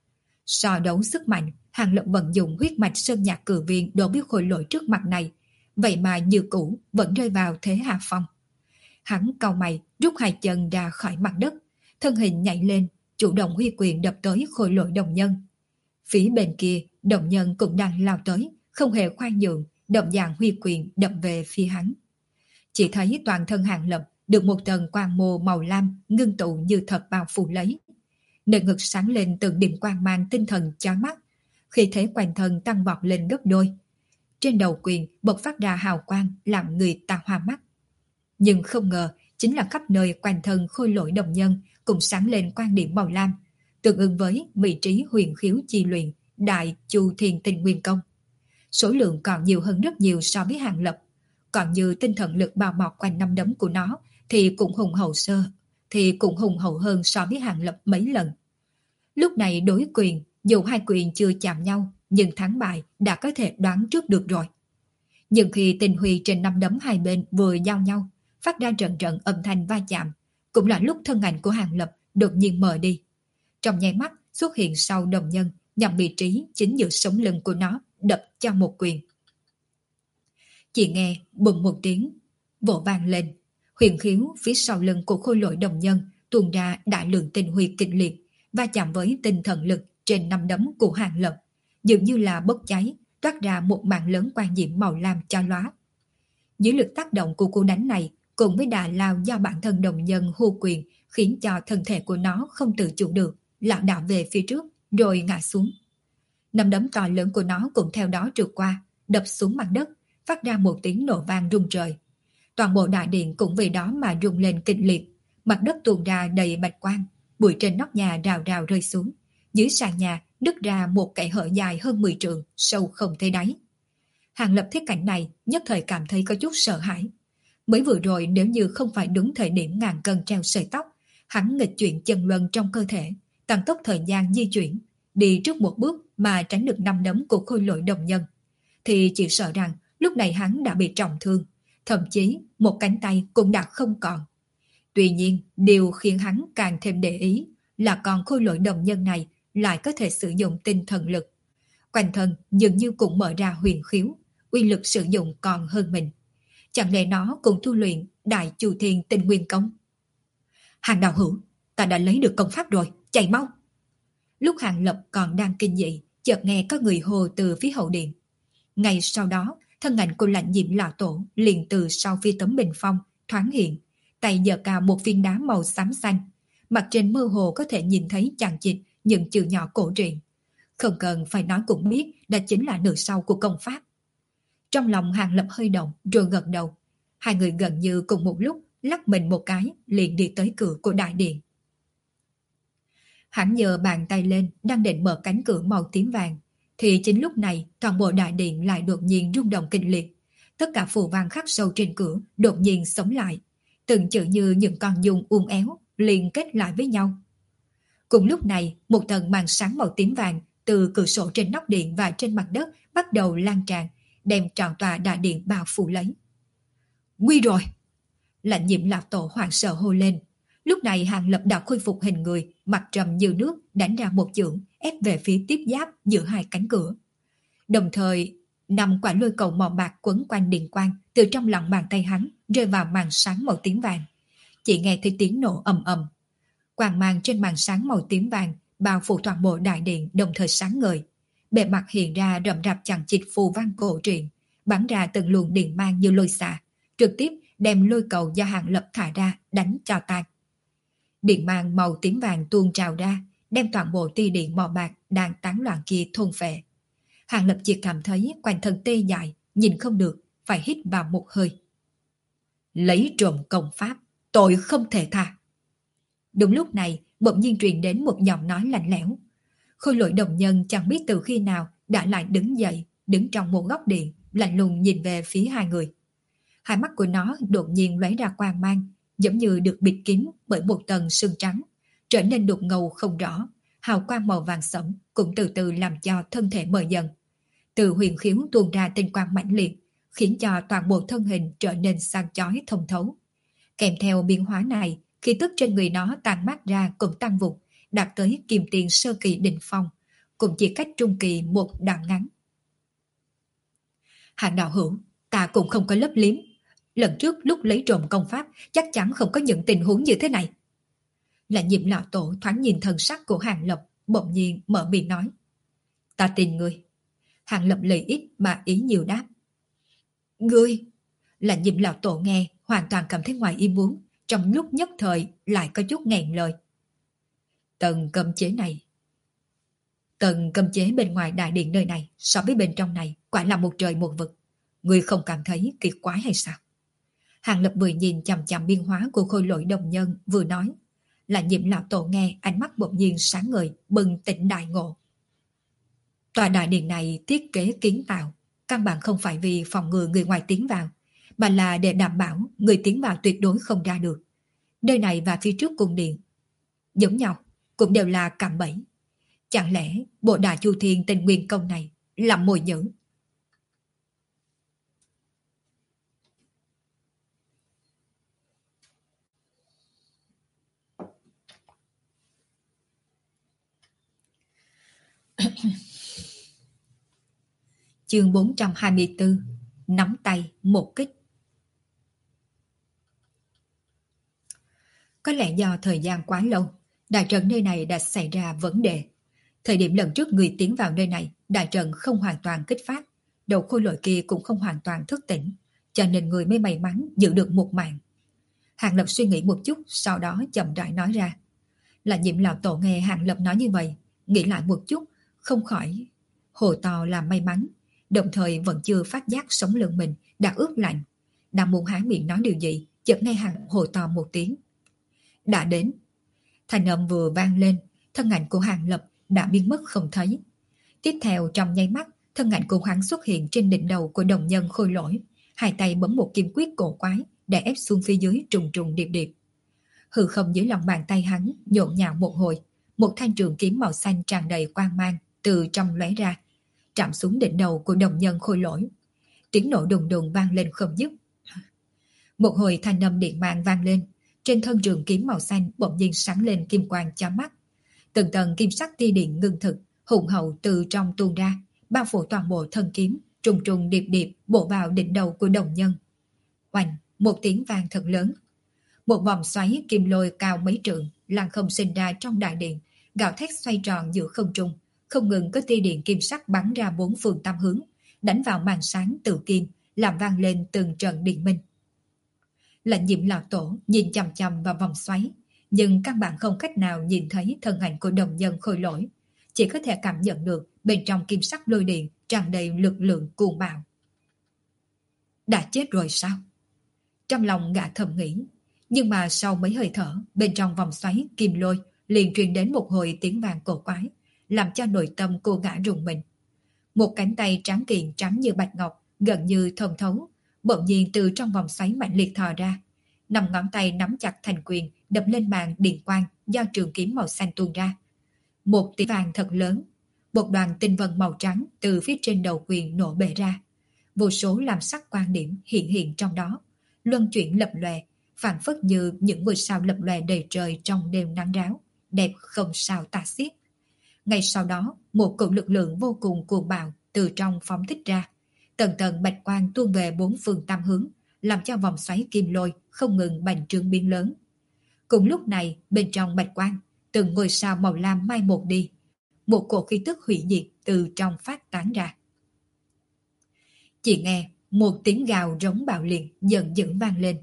So đấu sức mạnh, Hàng Lập vận dụng huyết mạch sơn nhạc cử viên đối với khôi lỗi trước mặt này, vậy mà như cũ vẫn rơi vào thế hạ phong. Hắn cau mày rút hai chân ra khỏi mặt đất, thân hình nhảy lên, chủ động huy quyền đập tới khôi lỗi đồng nhân. Phía bên kia, đồng nhân cũng đang lao tới, không hề khoan nhượng, đồng dạng huy quyền đập về phía hắn. Chỉ thấy toàn thân Hàng Lập được một tầng quang mô màu lam ngưng tụ như thật bao phủ lấy. Nơi ngực sáng lên từng điểm quang mang tinh thần chói mắt, khi thế quanh thân tăng vọt lên gấp đôi. Trên đầu quyền bộc phát ra hào quang làm người ta hoa mắt. Nhưng không ngờ chính là khắp nơi quanh thân khôi lỗi đồng nhân cũng sáng lên quang điểm màu lam, tương ứng với vị trí huyền khiếu chi luyện Đại Chu Thiên Tinh Nguyên Công. Số lượng còn nhiều hơn rất nhiều so với Hàng Lập, còn như tinh thần lực bao bọc quanh nắm đấm của nó thì cũng hùng hậu hơn so với Hàng Lập mấy lần. Lúc này đối quyền, dù hai quyền chưa chạm nhau, nhưng thắng bại đã có thể đoán trước được rồi. Nhưng khi tinh huy trên nắm đấm hai bên vừa giao nhau, phát ra trận trận âm thanh va chạm, cũng là lúc thân ảnh của Hàng Lập đột nhiên mờ đi. Trong nháy mắt xuất hiện sau đồng nhân, nhằm vị trí chính giữa sống lưng của nó, đập cho một quyền. Chỉ nghe bùng một tiếng, vỗ vang lên, huyền khiếu phía sau lưng của khôi lỗi đồng nhân tuôn ra đại lượng tinh huy kịch liệt, va chạm với tinh thần lực trên nắm đấm của Hàng Lập, dường như là bốc cháy, toát ra một mảng lớn quang diễm màu lam chói lóa. Dưới lực tác động của cú đánh này, cùng với đà lao do bản thân đồng nhân hô quyền, khiến cho thân thể của nó không tự chủ được, lảo đảo về phía trước, rồi ngã xuống. Nắm đấm to lớn của nó cũng theo đó trượt qua, đập xuống mặt đất, phát ra một tiếng nổ vang rung trời. Toàn bộ đại điện cũng vì đó mà rung lên kịch liệt, mặt đất tuôn ra đầy bạch quang, bụi trên nóc nhà rào rào rơi xuống, dưới sàn nhà nứt ra một kẽ hở dài hơn 10 trượng, sâu không thấy đáy. Hàng Lập thấy cảnh này nhất thời cảm thấy có chút sợ hãi. Mới vừa rồi nếu như không phải đúng thời điểm ngàn cân treo sợi tóc, hắn nghịch chuyển chân luân trong cơ thể, tăng tốc thời gian di chuyển, đi trước một bước mà tránh được nắm đấm của khôi lỗi đồng nhân, thì chỉ sợ rằng lúc này hắn đã bị trọng thương, thậm chí một cánh tay cũng đã không còn. Tuy nhiên, điều khiến hắn càng thêm để ý là con khôi lỗi đồng nhân này lại có thể sử dụng tinh thần lực. Quanh thân dường như cũng mở ra huyền khiếu, uy lực sử dụng còn hơn mình. Chẳng lẽ nó cũng tu luyện Đại Chu Thiên Tinh Nguyên Công? Hàng đạo hữu, ta đã lấy được công pháp rồi, chạy mau! Lúc Hàng Lập còn đang kinh dị, chợt nghe có người hô từ phía hậu điện. Ngay sau đó, thân ảnh của Lãnh Diệm lão tổ liền từ sau phía tấm bình phong thoáng hiện, tay giơ cao một viên đá màu xám xanh, mặt trên mơ hồ có thể nhìn thấy chằng chịt những chữ nhỏ cổ truyện. Không cần phải nói cũng biết đó chính là nửa sau của công pháp. Trong lòng Hàng Lập hơi động rồi gật đầu. Hai người gần như cùng một lúc lắc mình một cái liền đi tới cửa của đại điện. Hắn giơ bàn tay lên đang định mở cánh cửa màu tím vàng, thì chính lúc này toàn bộ đại điện lại đột nhiên rung động kịch liệt. Tất cả phù văn khắc sâu trên cửa đột nhiên sống lại, từng chữ như những con dung uốn éo liền kết lại với nhau. Cùng lúc này, một tầng màn sáng màu tím vàng từ cửa sổ trên nóc điện và trên mặt đất bắt đầu lan tràn, đem trọn tòa đại điện bao phủ lấy. Nguy rồi! Lãnh Diệm lão tổ hoảng sợ hô lên. Lúc này Hàng Lập đã khôi phục hình người, mặt trầm như nước, đánh ra một chưởng ép về phía tiếp giáp giữa hai cánh cửa. Đồng thời, 5 quả lôi cầu màu bạc quấn quanh điện quang từ trong lòng bàn tay hắn rơi vào màn sáng màu tím vàng. Chỉ nghe thấy tiếng nổ ầm ầm. Quang mang trên màn sáng màu tím vàng bao phủ toàn bộ đại điện đồng thời sáng ngời. Bề mặt hiện ra rậm rạp chằng chịt phù văn cổ truyện, bắn ra từng luồng điện mang như lôi xạ, trực tiếp đem lôi cầu do Hàng Lập thả ra đánh cho tan. Điện mang màu tím vàng tuôn trào ra, đem toàn bộ tia điện màu bạc đang tán loạn kia thôn phệ. Hàng Lập chỉ cảm thấy quanh thân tê dại, nhìn không được, phải hít vào một hơi. Lấy trộm công pháp, tội không thể tha. Đúng lúc này, bỗng nhiên truyền đến một giọng nói lạnh lẽo. Khôi lỗi đồng nhân chẳng biết từ khi nào đã lại đứng dậy, đứng trong một góc điện, lạnh lùng nhìn về phía hai người. Hai mắt của nó đột nhiên lóe ra quang mang, giống như được bịt kín bởi một tầng sương trắng, trở nên đục ngầu không rõ, hào quang màu vàng sẫm cũng từ từ làm cho thân thể mờ dần. Từ huyền khiếu tuôn ra tinh quang mãnh liệt, khiến cho toàn bộ thân hình trở nên sáng chói thông thấu. Kèm theo biến hóa này, khí tức trên người nó tàn mát ra cũng tăng vụt, đạt tới kim tiền sơ kỳ đỉnh phong, cũng chỉ cách trung kỳ một đoạn ngắn. Hạng đạo hữu, ta cũng không có lấp liếm. Lần trước lúc lấy trộm công pháp chắc chắn không có những tình huống như thế này. Lãnh Diệm lão tổ thoáng nhìn thần sắc của Hàng Lập, bỗng nhiên mở miệng nói. Ta tin ngươi. Hàng Lập lời ít mà ý nhiều đáp. Ngươi! Lãnh Diệm lão tổ nghe hoàn toàn cảm thấy ngoài ý muốn, trong lúc nhất thời lại có chút nghẹn lời. Tầng cấm chế bên ngoài đại điện nơi này so với bên trong này quả là một trời một vực. Ngươi không cảm thấy kỳ quái hay sao? Hàng Lập vừa nhìn chằm chằm biên hóa của khôi lỗi đồng nhân vừa nói. Lãnh Diệm lão tổ nghe ánh mắt bỗng nhiên sáng ngời, bừng tỉnh đại ngộ. Tòa đại điện này thiết kế kiến tạo, căn bản không phải vì phòng ngừa người ngoài tiến vào, mà là để đảm bảo người tiến vào tuyệt đối không ra được. Nơi này và phía trước cung điện giống nhau, cũng đều là cạm bẫy. Chẳng lẽ bộ Đại Chu Thiên Tinh Nguyên Công này là mồi nhử? Chương 424. Nắm tay một kích. Có lẽ do thời gian quá lâu, đại trận nơi này đã xảy ra vấn đề. Thời điểm lần trước người tiến vào nơi này, đại trận không hoàn toàn kích phát, đầu khôi lỗi kia cũng không hoàn toàn thức tỉnh, cho nên người mới may mắn giữ được một mạng. Hàng Lập suy nghĩ một chút, sau đó chậm rãi nói ra. Lãnh Diệm lão tổ nghe Hàng Lập nói như vậy, nghĩ lại một chút, không khỏi hồ to là may mắn, đồng thời vẫn chưa phát giác sống lưng mình đã ướt lạnh. Đang muốn há miệng nói điều gì, chợt nghe Hàng hồ to một tiếng. Đã đến. Thanh âm vừa vang lên, thân ảnh của Hàng Lập đã biến mất không thấy. Tiếp theo trong nháy mắt, thân ảnh của hắn xuất hiện trên đỉnh đầu của đồng nhân khôi lỗi, hai tay bấm một kim quyết cổ quái để ép xuống phía dưới trùng trùng điệp điệp. Hư không dưới lòng bàn tay hắn nhộn nhạo một hồi, một thanh trường kiếm màu xanh tràn đầy quang mang từ trong lóe ra, chạm xuống đỉnh đầu của đồng nhân khôi lỗi. Tiếng nổ đùng đùng vang lên không dứt. Một hồi thanh âm điện mang vang lên, trên thân trường kiếm màu xanh bỗng nhiên sáng lên kim quang chói mắt. Từng tầng kim sắc tia điện ngưng thực, hùng hậu từ trong tuôn ra, bao phủ toàn bộ thân kiếm, trùng trùng điệp điệp bổ vào đỉnh đầu của đồng nhân. Oanh, một tiếng vang thật lớn. Một vòng xoáy kim lôi cao mấy trượng, lăng không sinh ra trong đại điện, gào thét xoay tròn giữa không trung, không ngừng có tia điện kim sắc bắn ra bốn phương tám hướng, đánh vào màn sáng tự kim, làm vang lên từng trận điện minh. Lệnh Diệm lão tổ nhìn chằm chằm vào vòng xoáy, nhưng căn bản không cách nào nhìn thấy thân ảnh của đồng nhân khôi lỗi, chỉ có thể cảm nhận được bên trong kim sắc lôi điện tràn đầy lực lượng cuồng bạo. Đã chết rồi sao? Trong lòng gã thầm nghĩ, nhưng mà sau mấy hơi thở, bên trong vòng xoáy kim lôi liền truyền đến một hồi tiếng vàng cổ quái, làm cho nội tâm cô gã rùng mình. Một cánh tay trắng kiện trắng như bạch ngọc, gần như thông thấu, bỗng nhiên từ trong vòng xoáy mạnh liệt thò ra. 5 ngón tay nắm chặt thành quyền, đập lên màn điện quang do trường kiếm màu xanh tuôn ra. Một tiếng vàng thật lớn, một đoàn tinh vân màu trắng từ phía trên đầu quyền nổ bể ra. Vô số làm sắc quan điểm hiện hiện trong đó, luân chuyển lập lòe, phảng phất như những ngôi sao lập lòe đầy trời trong đêm nắng ráo, đẹp không sao tả xiết. Ngay sau đó, một cỗ lực lượng vô cùng cuồng bạo từ trong phóng thích ra. Tầng tầng bạch quang tuôn về bốn phương tám hướng, làm cho vòng xoáy kim lôi không ngừng bành trướng biến lớn. Cùng lúc này, bên trong bạch quang, từng ngôi sao màu lam mai một đi. Một cổ khí tức hủy diệt từ trong phát tán ra. Chỉ nghe một tiếng gào rống bạo liệt giận dữ vang lên.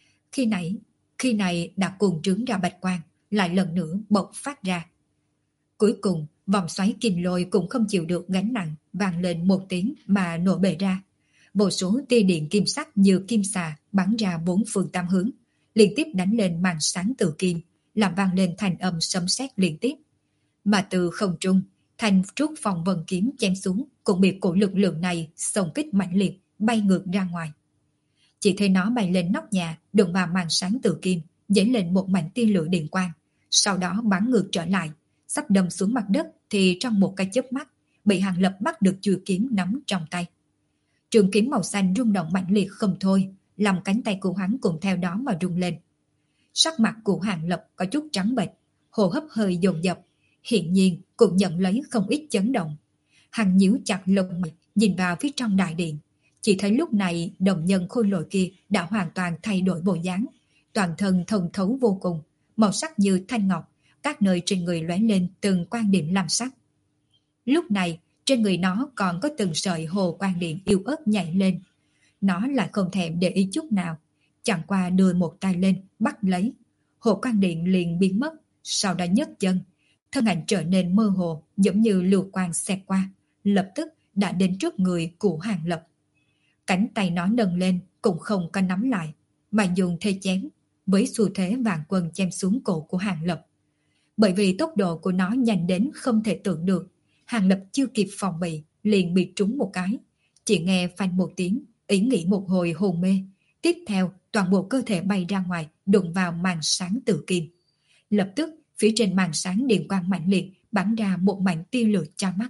Khi này đã cuồng trướng ra bạch quang, lại lần nữa bộc phát ra. Cuối cùng, vòng xoáy kim lôi cũng không chịu được gánh nặng, vang lên một tiếng mà nổ bể ra. Vô số tia điện kim sắc như kim xà bắn ra bốn phương tám hướng, liên tiếp đánh lên màn sáng tự kim, làm vang lên thành âm sấm sét liên tiếp. Mà từ không trung, thanh trúc phòng vân kiếm chém xuống cũng bị cổ lực lượng này xông kích mạnh liệt, bay ngược ra ngoài. Chỉ thấy nó bay lên nóc nhà, đụng vào màn sáng tự kim, dấy lên một mảnh tia lửa điện quang, sau đó bắn ngược trở lại, sắp đâm xuống mặt đất thì trong một cái chớp mắt, bị Hàng Lập bắt được chuôi kiếm nắm trong tay. Trường kiếm màu xanh rung động mạnh liệt không thôi, làm cánh tay của hắn cũng theo đó mà rung lên. Sắc mặt của Hàng Lập có chút trắng bệch, hô hấp hơi dồn dập, hiện nhiên cũng nhận lấy không ít chấn động. Hắn nhíu chặt lông mày, nhìn vào phía trong đại điện, chỉ thấy lúc này đồng nhân khôi lỗi kia đã hoàn toàn thay đổi bộ dáng, toàn thân thông thấu vô cùng, màu sắc như thanh ngọc, các nơi trên người lóe lên từng quan điểm lam sắc. Lúc này, trên người nó còn có từng sợi hồ quan điện yêu ớt nhảy lên. Nó lại không thèm để ý chút nào, chẳng qua đưa một tay lên, bắt lấy. Hồ quan điện liền biến mất, sau đó nhấc chân. Thân ảnh trở nên mơ hồ, giống như lưu quang xẹt qua, lập tức đã đến trước người của Hàng Lập. Cánh tay nó nâng lên, cũng không có nắm lại, mà dùng thế chém, với xu thế vạn quân chém xuống cổ của Hàng Lập. Bởi vì tốc độ của nó nhanh đến không thể tưởng được, Hàng Lập chưa kịp phòng bị, liền bị trúng một cái. Chỉ nghe phanh một tiếng, ý nghĩ một hồi hồn mê. Tiếp theo, toàn bộ cơ thể bay ra ngoài, đụng vào màn sáng tự kim. Lập tức, phía trên màn sáng điện quang mạnh liệt, bắn ra một mảnh tia lửa chói mắt.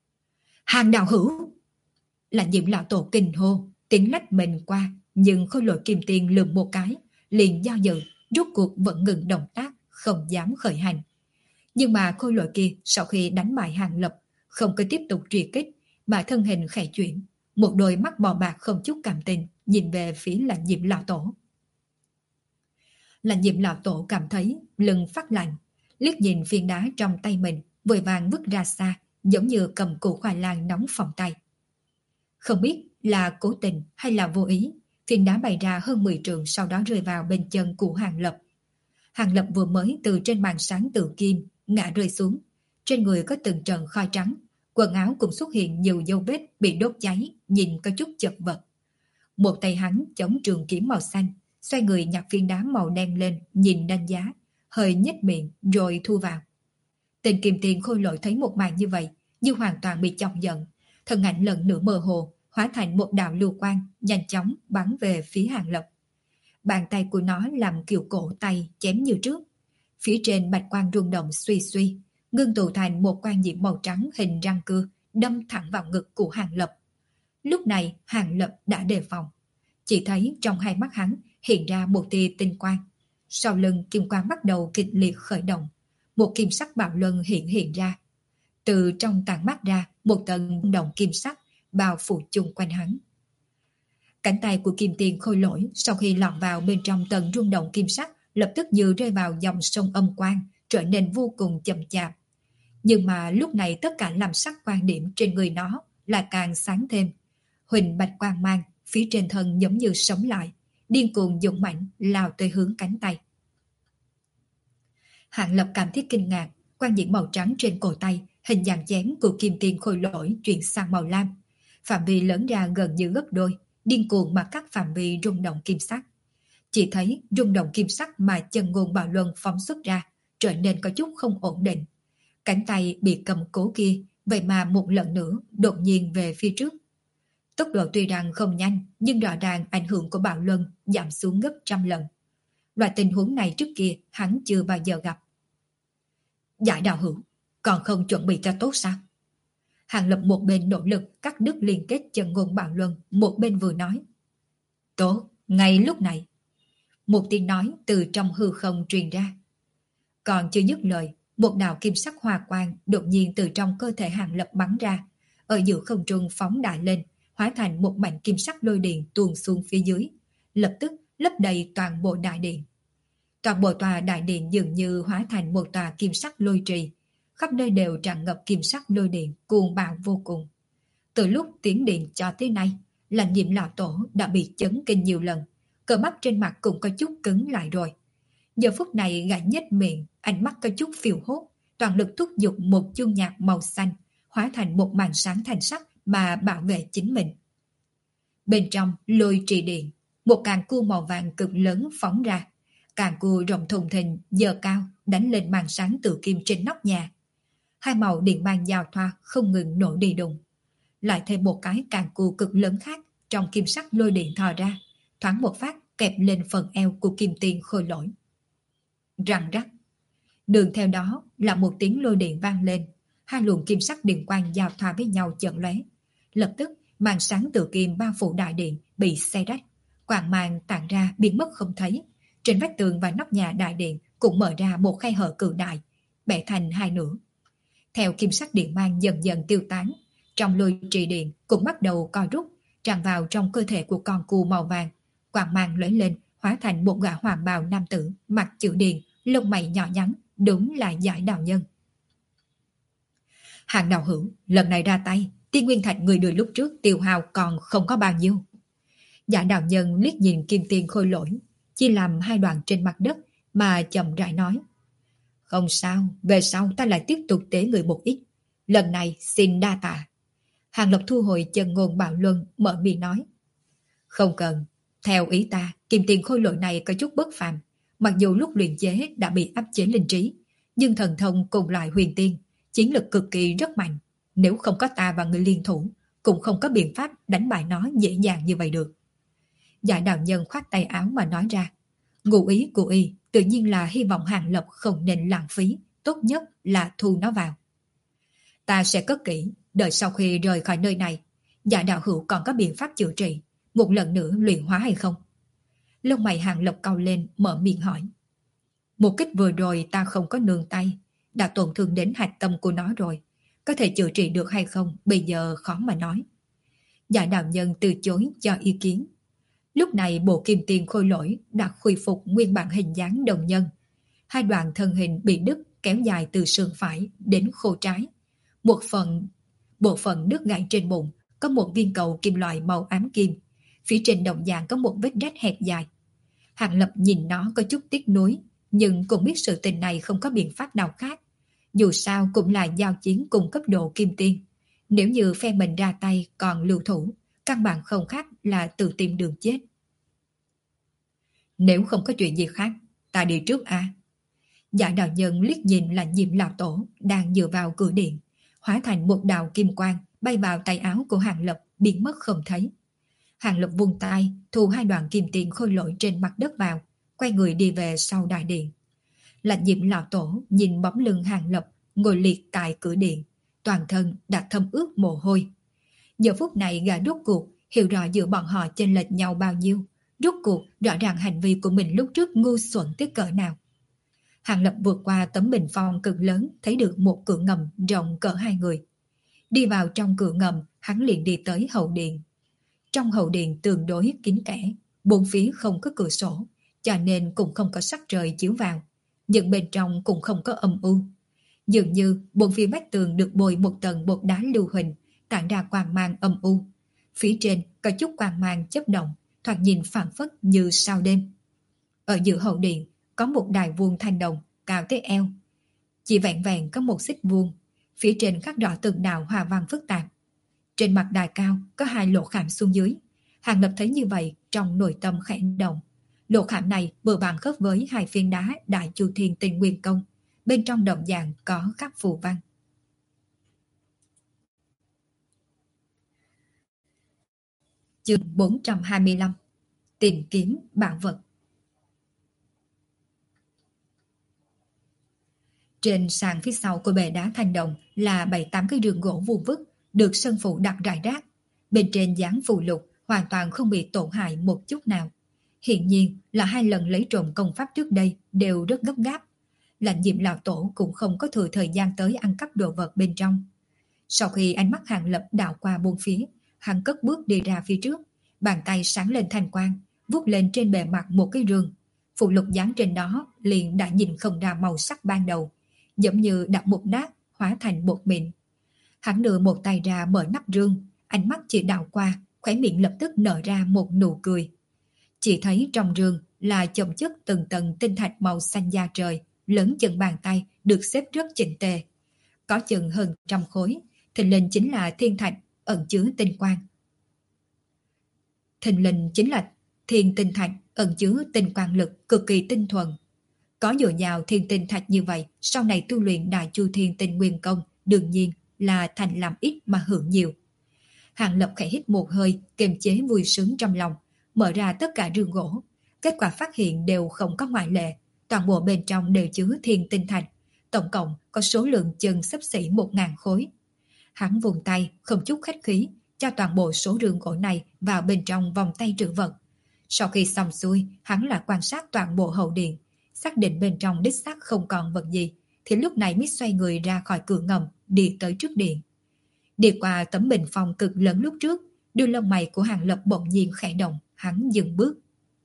Hàng đạo hữu! Là Diệm lão tổ kinh hô, tiếng lách mình qua, nhưng khôi lỗi kim tiền lườm một cái, liền do dự, rút cuộc vẫn ngừng động tác, không dám khởi hành. Nhưng mà khôi lỗi kia sau khi đánh bại Hàng Lập, không có tiếp tục truy kích, mà thân hình khẽ chuyển, một đôi mắt bò bạc không chút cảm tình, nhìn về phía Lãnh Diệm lão tổ. Lãnh Diệm lão tổ cảm thấy lưng phát lạnh, liếc nhìn phiến đá trong tay mình, vội vàng vứt ra xa, giống như cầm củ khoai lang nóng phòng tay. Không biết là cố tình hay là vô ý, phiến đá bay ra hơn 10 trượng, sau đó rơi vào bên chân của Hàng Lập. Hàng Lập vừa mới từ trên màn sáng tự kim ngã rơi xuống, trên người có từng trận khói trắng, quần áo cũng xuất hiện nhiều dấu vết bị đốt cháy, nhìn có chút chật vật. Một tay hắn chống trường kiếm màu xanh, xoay người nhặt viên đá màu đen lên, nhìn đánh giá, hơi nhếch miệng rồi thu vào. Tên Kim Tiền khôi lỗi thấy một màn như vậy, như hoàn toàn bị chọc giận, thân ảnh lần nữa mơ hồ, hóa thành một đạo lưu quang, nhanh chóng bắn về phía Hàng Lập. Bàn tay của nó làm kiểu cổ tay chém như trước. Phía trên bạch quang rung động suy suy, ngưng tụ thành một quan diễm màu trắng hình răng cưa, đâm thẳng vào ngực của Hàng Lập. Lúc này Hàng Lập đã đề phòng. Chỉ thấy trong hai mắt hắn hiện ra một tia tinh quang. Sau lưng kim quang bắt đầu kịch liệt khởi động, một kim sắc bạo luân hiện ra. Từ trong tàn mắt ra, một tầng động kim sắc bao phủ chung quanh hắn. Cánh tay của kim tiền khôi lỗi sau khi lọt vào bên trong tầng rung động kim sắc lập tức như rơi vào dòng sông âm quang, trở nên vô cùng chậm chạp. Nhưng mà lúc này tất cả làm sắc quan điểm trên người nó là càng sáng thêm. Huỳnh bạch quang mang phía trên thân giống như sống lại, điên cuồng dũng mãnh lao tới hướng cánh tay. Hạng Lập cảm thấy kinh ngạc, quan diện màu trắng trên cổ tay, hình dạng chén của kim tiền khôi lỗi chuyển sang màu lam, phạm vi lớn ra gần như gấp đôi, điên cuồng mà cắt phạm vi rung động kim sắc. Chỉ thấy rung động kim sắc mà chân ngôn bạo luân phóng xuất ra trở nên có chút không ổn định. Cánh tay bị cầm cố kia vậy mà một lần nữa đột nhiên về phía trước. Tốc độ tuy rằng không nhanh nhưng rõ ràng ảnh hưởng của bạo luân giảm xuống gấp trăm lần. Loại tình huống này trước kia hắn chưa bao giờ gặp. Giải đạo hữu, còn không chuẩn bị cho tốt sao? Hàng Lập một bên nỗ lực cắt đứt liên kết chân ngôn bạo luân, một bên vừa nói. Tốt, ngay lúc này. Một tiếng nói từ trong hư không truyền ra. Còn chưa dứt lời, một đạo kim sắc hoa quang đột nhiên từ trong cơ thể Hàng Lập bắn ra, ở giữa không trung phóng đại lên, hóa thành một mảnh kim sắc lôi điện tuôn xuống phía dưới, lập tức lấp đầy toàn bộ đại điện. Toàn bộ tòa đại điện dường như hóa thành một tòa kim sắc lôi trì, khắp nơi đều tràn ngập kim sắc lôi điện cuồng bạo vô cùng. Từ lúc tiến điện cho tới nay, Lãnh Diệm lão tổ đã bị chấn kinh nhiều lần, cờ mắt trên mặt cũng có chút cứng lại rồi. Giờ phút này gã nhếch miệng, ánh mắt có chút phiêu hốt, toàn lực thúc giục một chuông nhạc màu xanh, hóa thành một màn sáng thanh sắc mà bảo vệ chính mình. Bên trong lôi trì điện, một càng cua màu vàng cực lớn phóng ra, càng cua rộng thùng thình dơ cao đánh lên màn sáng tự kim trên nóc nhà. Hai màu điện mang giao thoa không ngừng nổ đi đùng. Lại thêm một cái càng cua cực lớn khác trong kim sắc lôi điện thò ra, thoáng một phát kẹp lên phần eo của kim tiền khôi lỗi. Răng rắc. Đường theo đó là một tiếng lôi điện vang lên, hai luồng kim sắc điện quang giao thoa với nhau chợt lóe. Lập tức màn sáng tự kim bao phủ đại điện bị xé rách, quang mang tản ra biến mất không thấy. Trên vách tường và nóc nhà đại điện cũng mở ra một khe hở cự đại, bẻ thành hai nửa. Theo kim sắc điện mang dần dần tiêu tán, trong lôi trì điện cũng bắt đầu co rút, tràn vào trong cơ thể của con cù màu vàng. Quang mang lóe lên, hóa thành một gã hoàng bào nam tử, mặt chữ điền, lông mày nhỏ nhắn, đúng là Giải Đạo Nhân. Hàng đạo hữu, lần này ra tay, tiên nguyên thạch người đưa lúc trước tiêu hao còn không có bao nhiêu. Giải Đạo Nhân liếc nhìn kim tiền khôi lỗi, chia làm hai đoạn trên mặt đất mà chậm rãi nói. Không sao, về sau ta lại tiếp tục tế người một ít. Lần này xin đa tạ. Hàng Lập thu hồi chân ngôn bạo luân, mở miệng nói. Không cần, theo ý ta, kim tiền khôi lỗi này có chút bất phàm. Mặc dù lúc luyện chế đã bị áp chế linh trí, nhưng thần thông cùng loại huyền tiên, chiến lực cực kỳ rất mạnh. Nếu không có ta và người liên thủ, cũng không có biện pháp đánh bại nó dễ dàng như vậy được. Giải Đạo Nhân khoát tay áo mà nói ra. Ngụ ý của y tự nhiên là hy vọng Hàng Lập không nên lãng phí, tốt nhất là thu nó vào. Ta sẽ cất kỹ, đợi sau khi rời khỏi nơi này, Giải đạo hữu còn có biện pháp chữa trị, một lần nữa luyện hóa hay không? Lông mày Hàng Lập cau lên, mở miệng hỏi. Một kích vừa rồi ta không có nương tay, đã tổn thương đến hạch tâm của nó rồi. Có thể chữa trị được hay không, bây giờ khó mà nói. Giải Đạo Nhân từ chối cho ý kiến. Lúc này bộ kim tiền khôi lỗi đã khôi phục nguyên bản hình dáng đồng nhân. Hai đoạn thân hình bị đứt kéo dài từ sườn phải đến khô trái. Bộ phận đứt gãy trên bụng có một viên cầu kim loại màu ám kim. Phía trên đồng dạng có một vết rách hẹp dài. Hàng Lập nhìn nó có chút tiếc nuối, nhưng cũng biết sự tình này không có biện pháp nào khác. Dù sao cũng là giao chiến cùng cấp độ kim tiên. Nếu như phe mình ra tay còn lưu thủ, căn bản không khác là tự tìm đường chết. Nếu không có chuyện gì khác, ta đi trước à? Giải Đạo Nhân liếc nhìn là Diệm lão tổ đang dựa vào cửa điện, hóa thành một đạo kim quang bay vào tay áo của Hàng Lập, biến mất không thấy. Hàng Lập vung tay thu hai đoạn kim tiền khôi lỗi trên mặt đất vào, quay người đi về sau đại điện. Là Diệm lão tổ nhìn bóng lưng Hàng Lập ngồi liệt tại cửa điện, toàn thân đã thấm ướt mồ hôi. Giờ phút này gã rốt cuộc hiểu rõ giữa bọn họ chênh lệch nhau bao nhiêu, Rốt cuộc rõ ràng hành vi của mình lúc trước ngu xuẩn tới cỡ nào. Hàng Lập vượt qua tấm bình phong cực lớn, thấy được một cửa ngầm rộng cỡ hai người. Đi vào trong cửa ngầm, hắn liền đi tới hậu điện. Trong hậu điện tương đối kín kẽ, bốn phía không có cửa sổ, cho nên cũng không có sắc trời chiếu vào. Nhưng bên trong cũng không có âm u. Dường như bốn phía vách tường được bồi một tầng bột đá lưu huỳnh, tản ra quang mang âm u. Phía trên có chút quang mang chớp động, thoạt nhìn phảng phất như sao đêm. Ở giữa hậu điện có một đài vuông thanh đồng cao tới eo, chỉ vẹn vẹn có một xích vuông, phía trên khắc rõ từng đạo hoa văn phức tạp. Trên mặt đài cao có hai lỗ khảm xuống dưới. Hàng Lập thấy như vậy trong nội tâm khẽ động. Lỗ khảm này vừa bằng khớp với hai phiến đá Đại Chu Thiên Tinh Nguyên Công, bên trong đồng dạng có khắc phù văn. Chương 425: Tìm kiếm bảo vật. Trên sàn phía sau của bệ đá thanh đồng là 7-8 cái giường gỗ vuông vức, được sân phụ đặt rải rác. Bên trên dán phù lục hoàn toàn không bị tổn hại một chút nào. Hiện nhiên là hai lần lấy trộm công pháp trước đây đều rất gấp gáp. Lãnh Diệm lão tổ cũng không có thừa thời gian tới ăn cắp đồ vật bên trong. Sau khi ánh mắt Hàng Lập đảo qua bốn phía, hắn cất bước đi ra phía trước, bàn tay sáng lên thanh quang, vuốt lên trên bề mặt một cái rương. Phù lục dán trên đó liền đã nhìn không ra màu sắc ban đầu, giống như đã mục nát, hóa thành bột mịn. Hắn đưa một tay ra mở nắp rương, ánh mắt chỉ đảo qua, khóe miệng lập tức nở ra một nụ cười. Chỉ thấy trong rương là chồng chất từng tầng tinh thạch màu xanh da trời, lớn chừng bàn tay, được xếp rất chỉnh tề. Có chừng hơn 100 khối, thình lình chính là thiên thạch ẩn chứa tinh quang. Thình lình chính là thiên tinh thạch ẩn chứa tinh quang lực cực kỳ tinh thuần. Có dồi dào thiên tinh thạch như vậy, sau này tu luyện Đại Chu Thiên Tinh Nguyên Công đương nhiên là thành làm ít mà hưởng nhiều. Hàng Lập khẽ hít một hơi, kiềm chế vui sướng trong lòng, mở ra tất cả rương gỗ. Kết quả phát hiện đều không có ngoại lệ, toàn bộ bên trong đều chứa thiên tinh thạch, tổng cộng có số lượng chừng xấp xỉ 1000 khối. Hắn vùng tay, không chút khách khí, cho toàn bộ số rương gỗ này vào bên trong vòng tay trữ vật. Sau khi xong xuôi, hắn lại quan sát toàn bộ hậu điện, xác định bên trong đích xác không còn vật gì, thì lúc này mới xoay người ra khỏi cửa ngầm, đi tới trước điện. Đi qua tấm bình phong cực lớn lúc trước, đuôi lông mày của Hàng Lập bỗng nhiên khẽ động, hắn dừng bước.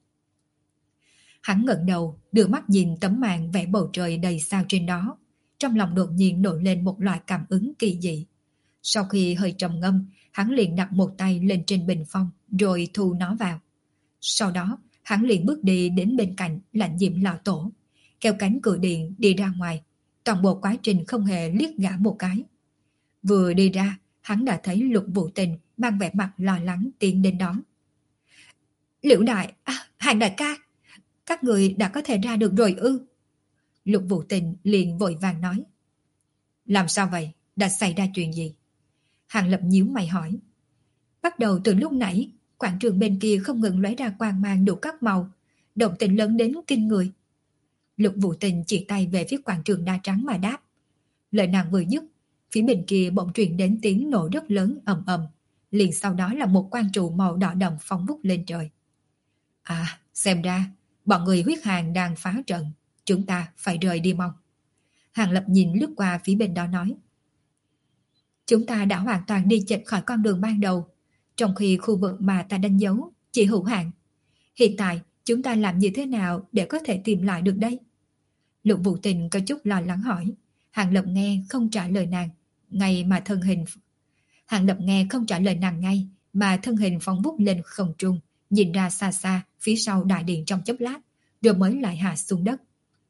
Hắn ngẩng đầu, đưa mắt nhìn tấm màn vẽ bầu trời đầy sao trên đó. Trong lòng đột nhiên nổi lên một loại cảm ứng kỳ dị. Sau khi hơi trầm ngâm, hắn liền đặt một tay lên trên bình phong, rồi thu nó vào. Sau đó, hắn liền bước đi đến bên cạnh Lãnh Diệm lão tổ, kéo cánh cửa điện đi ra ngoài. Toàn bộ quá trình không hề liếc gã một cái. Vừa đi ra, hắn đã thấy Lục Vũ Tình mang vẻ mặt lo lắng tiến đến đón. Liễu đại, Hàng đại ca, các người đã có thể ra được rồi ư? Lục Vũ Tình liền vội vàng nói. Làm sao vậy? Đã xảy ra chuyện gì? Hàng Lập nhíu mày hỏi. Bắt đầu từ lúc nãy, quảng trường bên kia không ngừng lóe ra quang mang đủ các màu, động tĩnh lớn đến kinh người. Lục Vũ Tình chỉ tay về phía quảng trường đa trắng mà đáp. Lời nàng vừa dứt, phía bên kia bỗng truyền đến tiếng nổ rất lớn ầm ầm, liền sau đó là một quang trụ màu đỏ đậm phóng vút lên trời. À, xem ra bọn người huyết hàng đang phá trận, chúng ta phải rời đi mau. Hàng Lập nhìn lướt qua phía bên đó nói. Chúng ta đã hoàn toàn đi chệch khỏi con đường ban đầu, trong khi khu vực mà ta đánh dấu chỉ hữu hạn. Hiện tại chúng ta làm như thế nào để có thể tìm lại được đây? Lục Vũ Tình có chút lo lắng hỏi. Hàng Lập nghe không trả lời nàng, ngay mà thân hình Hàng Lập nghe không trả lời nàng ngay, mà thân hình phóng vút lên không trung, nhìn ra xa xa phía sau đại điện trong chốc lát, rồi mới lại hạ xuống đất.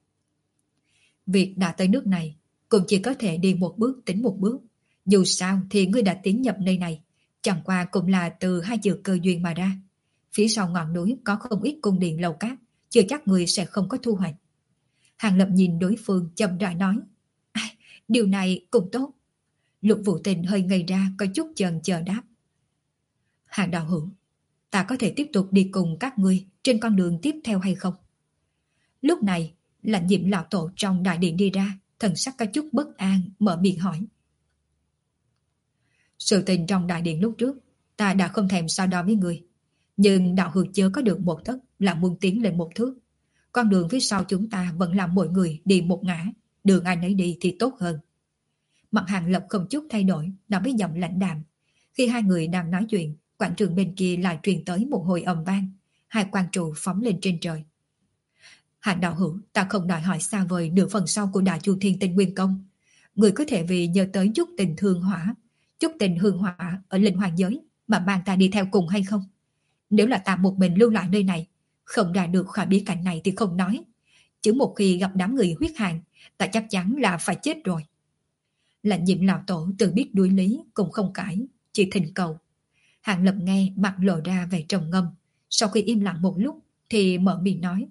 Việc đã tới nước này, cũng chỉ có thể đi một bước tính một bước. Dù sao thì ngươi đã tiến nhập nơi này, chẳng qua cũng là từ hai chữ cơ duyên mà ra. Phía sau ngọn núi có không ít cung điện lầu cát, chưa chắc ngươi sẽ không có thu hoạch. Hàng Lập nhìn đối phương chậm rãi nói. Điều này cũng tốt. Lục Vũ Tình hơi ngây ra, có chút chần chờ đáp. Hàng đạo hữu, ta có thể tiếp tục đi cùng các ngươi trên con đường tiếp theo hay không? Lúc này, Lãnh Diệm lão tổ trong đại điện đi ra, thần sắc có chút bất an, mở miệng hỏi. Sự tình trong đại điện lúc trước, ta đã không thèm so đo với ngươi. Nhưng đạo hữu chớ có được một tấc là muốn tiến lên một thước. Con đường phía sau chúng ta vẫn là mỗi người đi một ngã, đường ai nấy đi thì tốt hơn. Mặt Hàng Lập không chút thay đổi, nói với giọng lãnh đạm. Khi hai người đang nói chuyện, quảng trường bên kia lại truyền tới một hồi ầm vang, hai quan trụ phóng lên trên trời. Hạng đạo hữu, ta không đòi hỏi xa vời nửa phần sau của Đại Chu Thiên Tinh Nguyên Công. Người có thể vì nhớ tới chút tình hương hỏa ở linh hoàng giới mà mang ta đi theo cùng hay không? Nếu là ta một mình lưu lại nơi này, không ra được khỏi bí cảnh này thì không nói. Chứ một khi gặp đám người huyết hàn, ta chắc chắn là phải chết rồi. Lạnh Diệm lão tổ tự biết đuối lý cũng không cãi, chỉ thỉnh cầu. Hạng Lập nghe mặt lộ ra vẻ trầm ngâm, sau khi im lặng một lúc thì mở miệng nói.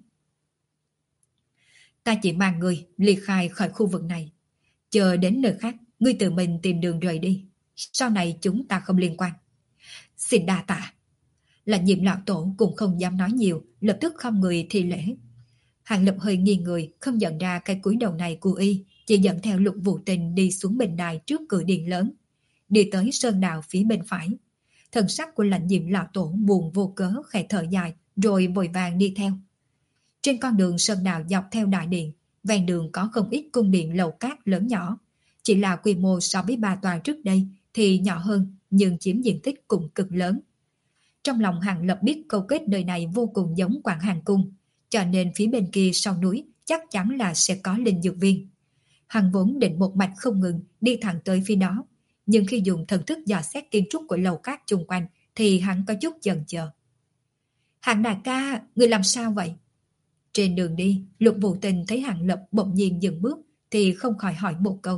Ta chỉ mang người ly khai khỏi khu vực này. Chờ đến nơi khác, ngươi tự mình tìm đường rời đi. Sau này chúng ta không liên quan. Xin đa tạ. Lạnh Diệm lão tổ cũng không dám nói nhiều, lập tức khom người thi lễ. Hàng Lập hơi nghiêng người, không nhận ra cái cúi đầu này của y, chỉ dẫn theo Lục Vũ Tình đi xuống bình đài trước cửa điện lớn, đi tới sơn đạo phía bên phải. Thần sắc của Lạnh Diệm lão tổ buồn vô cớ khẽ thở dài, rồi vội vàng đi theo. Trên con đường sơn đạo dọc theo đại điện, ven đường có không ít cung điện lầu cát lớn nhỏ, chỉ là quy mô so với ba tòa trước đây thì nhỏ hơn, nhưng chiếm diện tích cũng cực lớn. Trong lòng Hàng Lập biết câu kết nơi này vô cùng giống Quảng Hàng Cung, cho nên phía bên kia sau núi chắc chắn là sẽ có linh dược viên. Hắn vốn định một mạch không ngừng đi thẳng tới phía đó, nhưng khi dùng thần thức dò xét kiến trúc của lầu cát chung quanh thì hắn có chút chần chờ. Hàng đại ca, người làm sao vậy? Trên đường đi, Lục Vũ Tình thấy Hàng Lập bỗng nhiên dừng bước thì không khỏi hỏi một câu.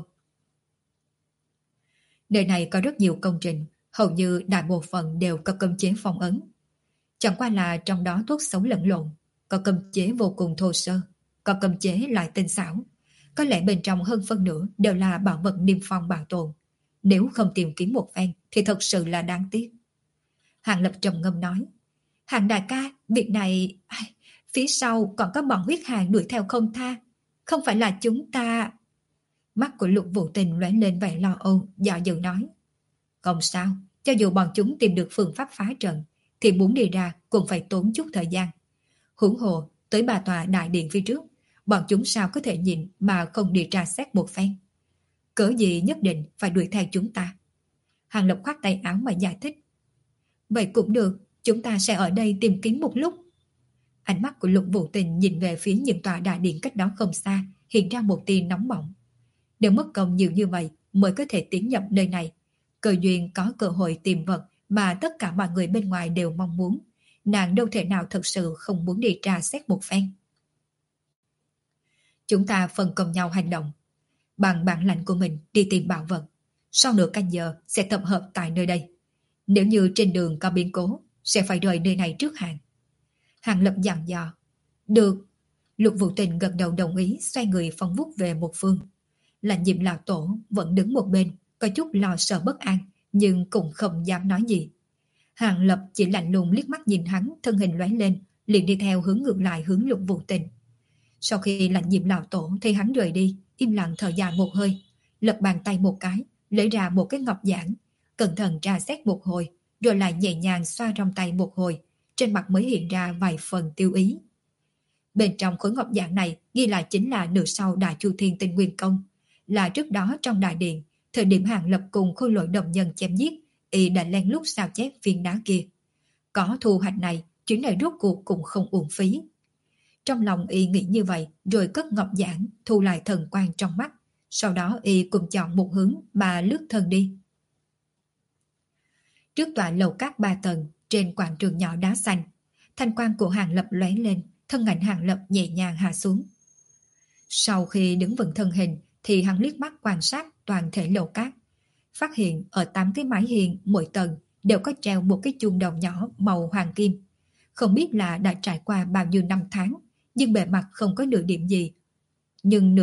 Nơi này có rất nhiều công trình, hầu như đại bộ phận đều có cấm chế phong ấn. Chẳng qua là trong đó thuốc xấu lẫn lộn, có cấm chế vô cùng thô sơ, có cấm chế lại tinh xảo. Có lẽ bên trong hơn phân nửa đều là bảo vật niêm phong bảo tồn. Nếu không tìm kiếm một phen thì thật sự là đáng tiếc. Hàng Lập trầm ngâm nói. Hàng đại ca, việc này... Phía sau còn có bọn huyết hàn đuổi theo không tha. Không phải là chúng ta... Mắt của Lục Vũ Tình lóe lên vẻ lo âu, dò dự nói. Không sao, cho dù bọn chúng tìm được phương pháp phá trận, thì muốn đi ra cũng phải tốn chút thời gian. Huống hồ, tới bà tòa đại điện phía trước, bọn chúng sao có thể nhìn mà không đi tra xét một phen. Cớ gì nhất định phải đuổi theo chúng ta? Hàng Lập khoát tay áo mà giải thích. Vậy cũng được, chúng ta sẽ ở đây tìm kiếm một lúc. Ánh mắt của Lục Vũ Tình nhìn về phía những tòa đại điện cách đó không xa, hiện ra một tia nóng bỏng. Nếu mất công nhiều như vậy mới có thể tiến nhập nơi này, cơ duyên có cơ hội tìm vật mà tất cả mọi người bên ngoài đều mong muốn, nàng đâu thể nào thật sự không muốn đi tra xét một phen. Chúng ta phân công nhau hành động, bằng bản lãnh của mình đi tìm bảo vật. Sau nửa canh giờ sẽ tập hợp tại nơi đây. Nếu như trên đường có biến cố, sẽ phải rời nơi này trước hạn. Hàng Lập dặn dò. Được. Lục Vũ Tình gật đầu đồng ý, xoay người phóng vút về một phương. Lạnh Diệm lão tổ vẫn đứng một bên, có chút lo sợ bất an, nhưng cũng không dám nói gì. Hàng Lập chỉ lạnh lùng liếc mắt nhìn hắn, thân hình lóe lên, liền đi theo hướng ngược lại hướng Lục Vũ Tình. Sau khi Lạnh Diệm lão tổ thấy hắn rời đi, im lặng thở dài một hơi, lật bàn tay một cái, lấy ra một cái ngọc giản, cẩn thận tra xét một hồi, rồi lại nhẹ nhàng xoa trong tay một hồi, trên mặt mới hiện ra vài phần tiêu ý. Bên trong khối ngọc giản này ghi lại chính là nửa sau Đại Chu Thiên Tinh Nguyên Công, là trước đó trong đại điện, thời điểm Hàng Lập cùng Khôi Lỗi đồng nhân chém giết, y đã lén lút sao chép viên đá kia. Có thu hoạch này, chuyến này rốt cuộc cũng không uổng phí. Trong lòng y nghĩ như vậy, rồi cất ngọc giản, thu lại thần quang trong mắt. Sau đó y cùng chọn một hướng mà lướt thân đi. Trước tòa lầu cát 3 tầng, trên quảng trường nhỏ đá xanh, thanh quang của Hàng Lập lóe lên, thân ảnh Hàng Lập nhẹ nhàng hạ xuống. Sau khi đứng vững thân hình, thì hắn liếc mắt quan sát toàn thể lầu cát, phát hiện ở 8 cái mái hiên mỗi tầng đều có treo một cái chuông đồng nhỏ màu hoàng kim. Không biết là đã trải qua bao nhiêu năm tháng, nhưng bề mặt không có nửa điểm gì. Nhưng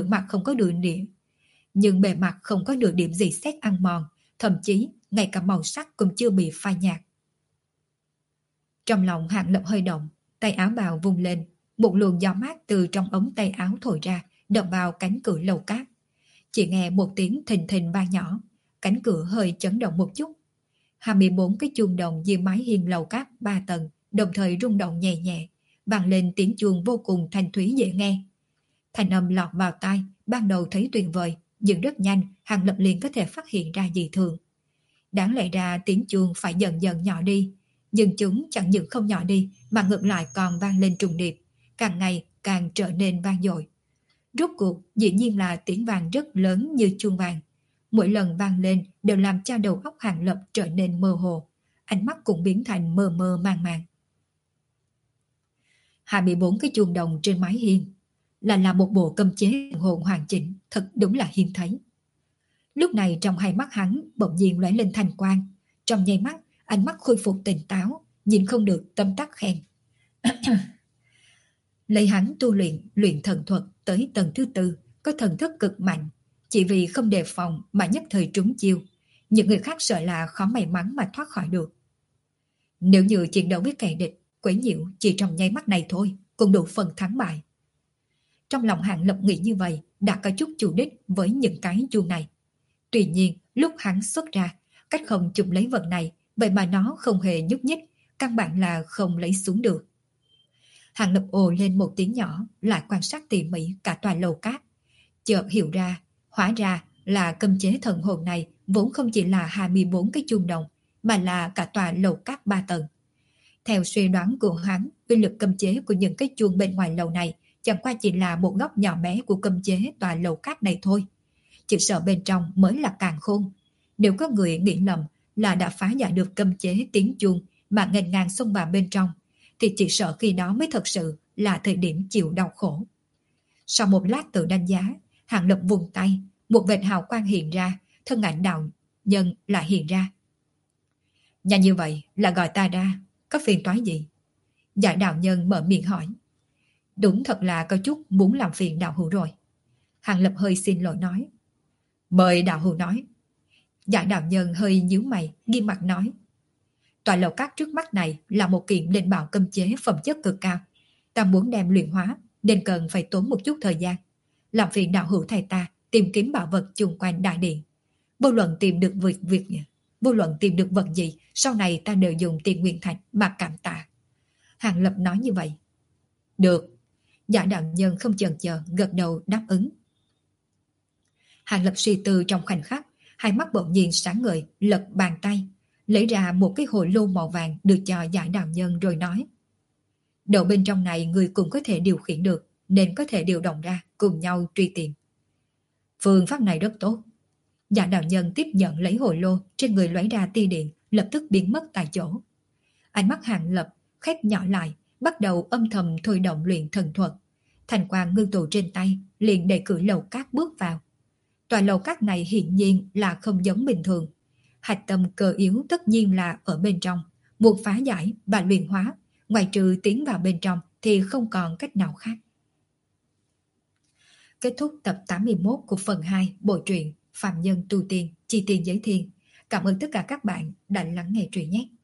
bề mặt không có nửa điểm gì sét ăn mòn, thậm chí ngay cả màu sắc cũng chưa bị phai nhạt. Trong lòng Hàng Lập hơi động, tay áo bào vung lên, một luồng gió mát từ trong ống tay áo thổi ra, đập vào cánh cửa lầu cát. Chỉ nghe một tiếng thình thình vang nhỏ, cánh cửa hơi chấn động một chút. 24 cái chuông đồng dưới mái hiên lầu cát 3 tầng đồng thời rung động nhẹ nhẹ, vang lên tiếng chuông vô cùng thanh thúy dễ nghe. Thanh âm lọt vào tai, ban đầu thấy tuyệt vời, nhưng rất nhanh Hàng Lập liền có thể phát hiện ra dị thường. Đáng lẽ ra tiếng chuông phải dần dần nhỏ đi, nhưng chúng chẳng những không nhỏ đi mà ngược lại còn vang lên trùng điệp, càng ngày càng trở nên vang dội. Rốt cuộc dĩ nhiên là tiếng vang rất lớn như chuông vàng. Mỗi lần vang lên đều làm cho đầu óc Hàng Lập trở nên mơ hồ, ánh mắt cũng biến thành mơ mơ màng màng. 24 cái chuông đồng trên mái hiên là một bộ cấm chế hồn hoàn chỉnh, thật đúng là hiếm thấy. Lúc này trong hai mắt hắn bỗng nhiên lóe lên thành quang, trong nháy mắt ánh mắt khôi phục tỉnh táo, nhìn không được tâm tắc khen. Lấy hắn tu luyện thần thuật tới tầng thứ 4, có thần thức cực mạnh, chỉ vì không đề phòng mà nhất thời trúng chiêu, những người khác sợ là khó may mắn mà thoát khỏi được. Nếu như chiến đấu với kẻ địch, quấy nhiễu chỉ trong nháy mắt này thôi, cũng đủ phần thắng bại. Trong lòng Hàng Lập nghĩ như vậy, đã có chút chủ đích với những cái chuông này. Tuy nhiên, lúc hắn xuất ra, cách không chụp lấy vật này, vậy mà nó không hề nhúc nhích, căn bản là không lấy xuống được. Hàng Lập ồ lên một tiếng nhỏ, lại quan sát tỉ mỉ cả tòa lầu cát. Chợt hiểu ra, hóa ra là cấm chế thần hồn này vốn không chỉ là 24 cái chuông đồng, mà là cả tòa lầu cát 3 tầng. Theo suy đoán của hắn, uy lực cấm chế của những cái chuông bên ngoài lầu này chẳng qua chỉ là một góc nhỏ bé của cấm chế tòa lầu cát này thôi. Chỉ sợ bên trong mới là càng khôn. Nếu có người nghĩ lầm là đã phá giải được cấm chế tiếng chuông mà nghênh ngang xông vào bên trong, thì chỉ sợ khi đó mới thật sự là thời điểm chịu đau khổ. Sau một lát tự đánh giá, Hàng Lập vùng tay, một vệt hào quang hiện ra, thân ảnh đạo nhân lại hiện ra. Nhanh như vậy là gọi ta ra, có phiền toái gì? Dạ đạo nhân mở miệng hỏi. Đúng thật là có chút muốn làm phiền đạo hữu rồi. Hàng Lập hơi xin lỗi nói. Mời đạo hữu nói. Dạ đạo nhân hơi nhíu mày, nghiêm mặt nói. Tòa lầu cát trước mắt này là một kiện linh bảo cấm chế phẩm chất cực cao. Ta muốn đem luyện hóa, nên cần phải tốn một chút thời gian. Làm phiền đạo hữu thầy ta tìm kiếm bảo vật chung quanh đại điện. Vô luận tìm được vật gì, sau này ta đều dùng tiền nguyên thạch mà cảm tạ. Hàng Lập nói như vậy. Được. Dạ đạo nhân không chần chờ gật đầu đáp ứng. Hàng Lập suy tư trong khoảnh khắc, hai mắt bỗng nhiên sáng ngời, lật bàn tay, lấy ra một cái hồ lô màu vàng đưa cho dạ đạo nhân rồi nói. Đồ bên trong này người cũng có thể điều khiển được, nên có thể điều động ra, cùng nhau truy tìm. Phương pháp này rất tốt. Dạ đạo nhân tiếp nhận lấy hồ lô, trên người lóe ra tia điện, lập tức biến mất tại chỗ. Ánh mắt Hàng Lập khép nhỏ lại, bắt đầu âm thầm thôi động luyện thần thuật. Thành quang ngưng tụ trên tay, liền đẩy cửa lầu cát bước vào. Tòa lầu cát này hiển nhiên là không giống bình thường. Hạch tâm cơ yếu tất nhiên là ở bên trong, buộc phá giải và luyện hóa, ngoài trừ tiến vào bên trong thì không còn cách nào khác. Kết thúc tập 81 của phần 2 bộ truyện Phạm Nhân Tu Tiên, Chi Tiên Giới Thiên. Cảm ơn tất cả các bạn đã lắng nghe truyện nhé.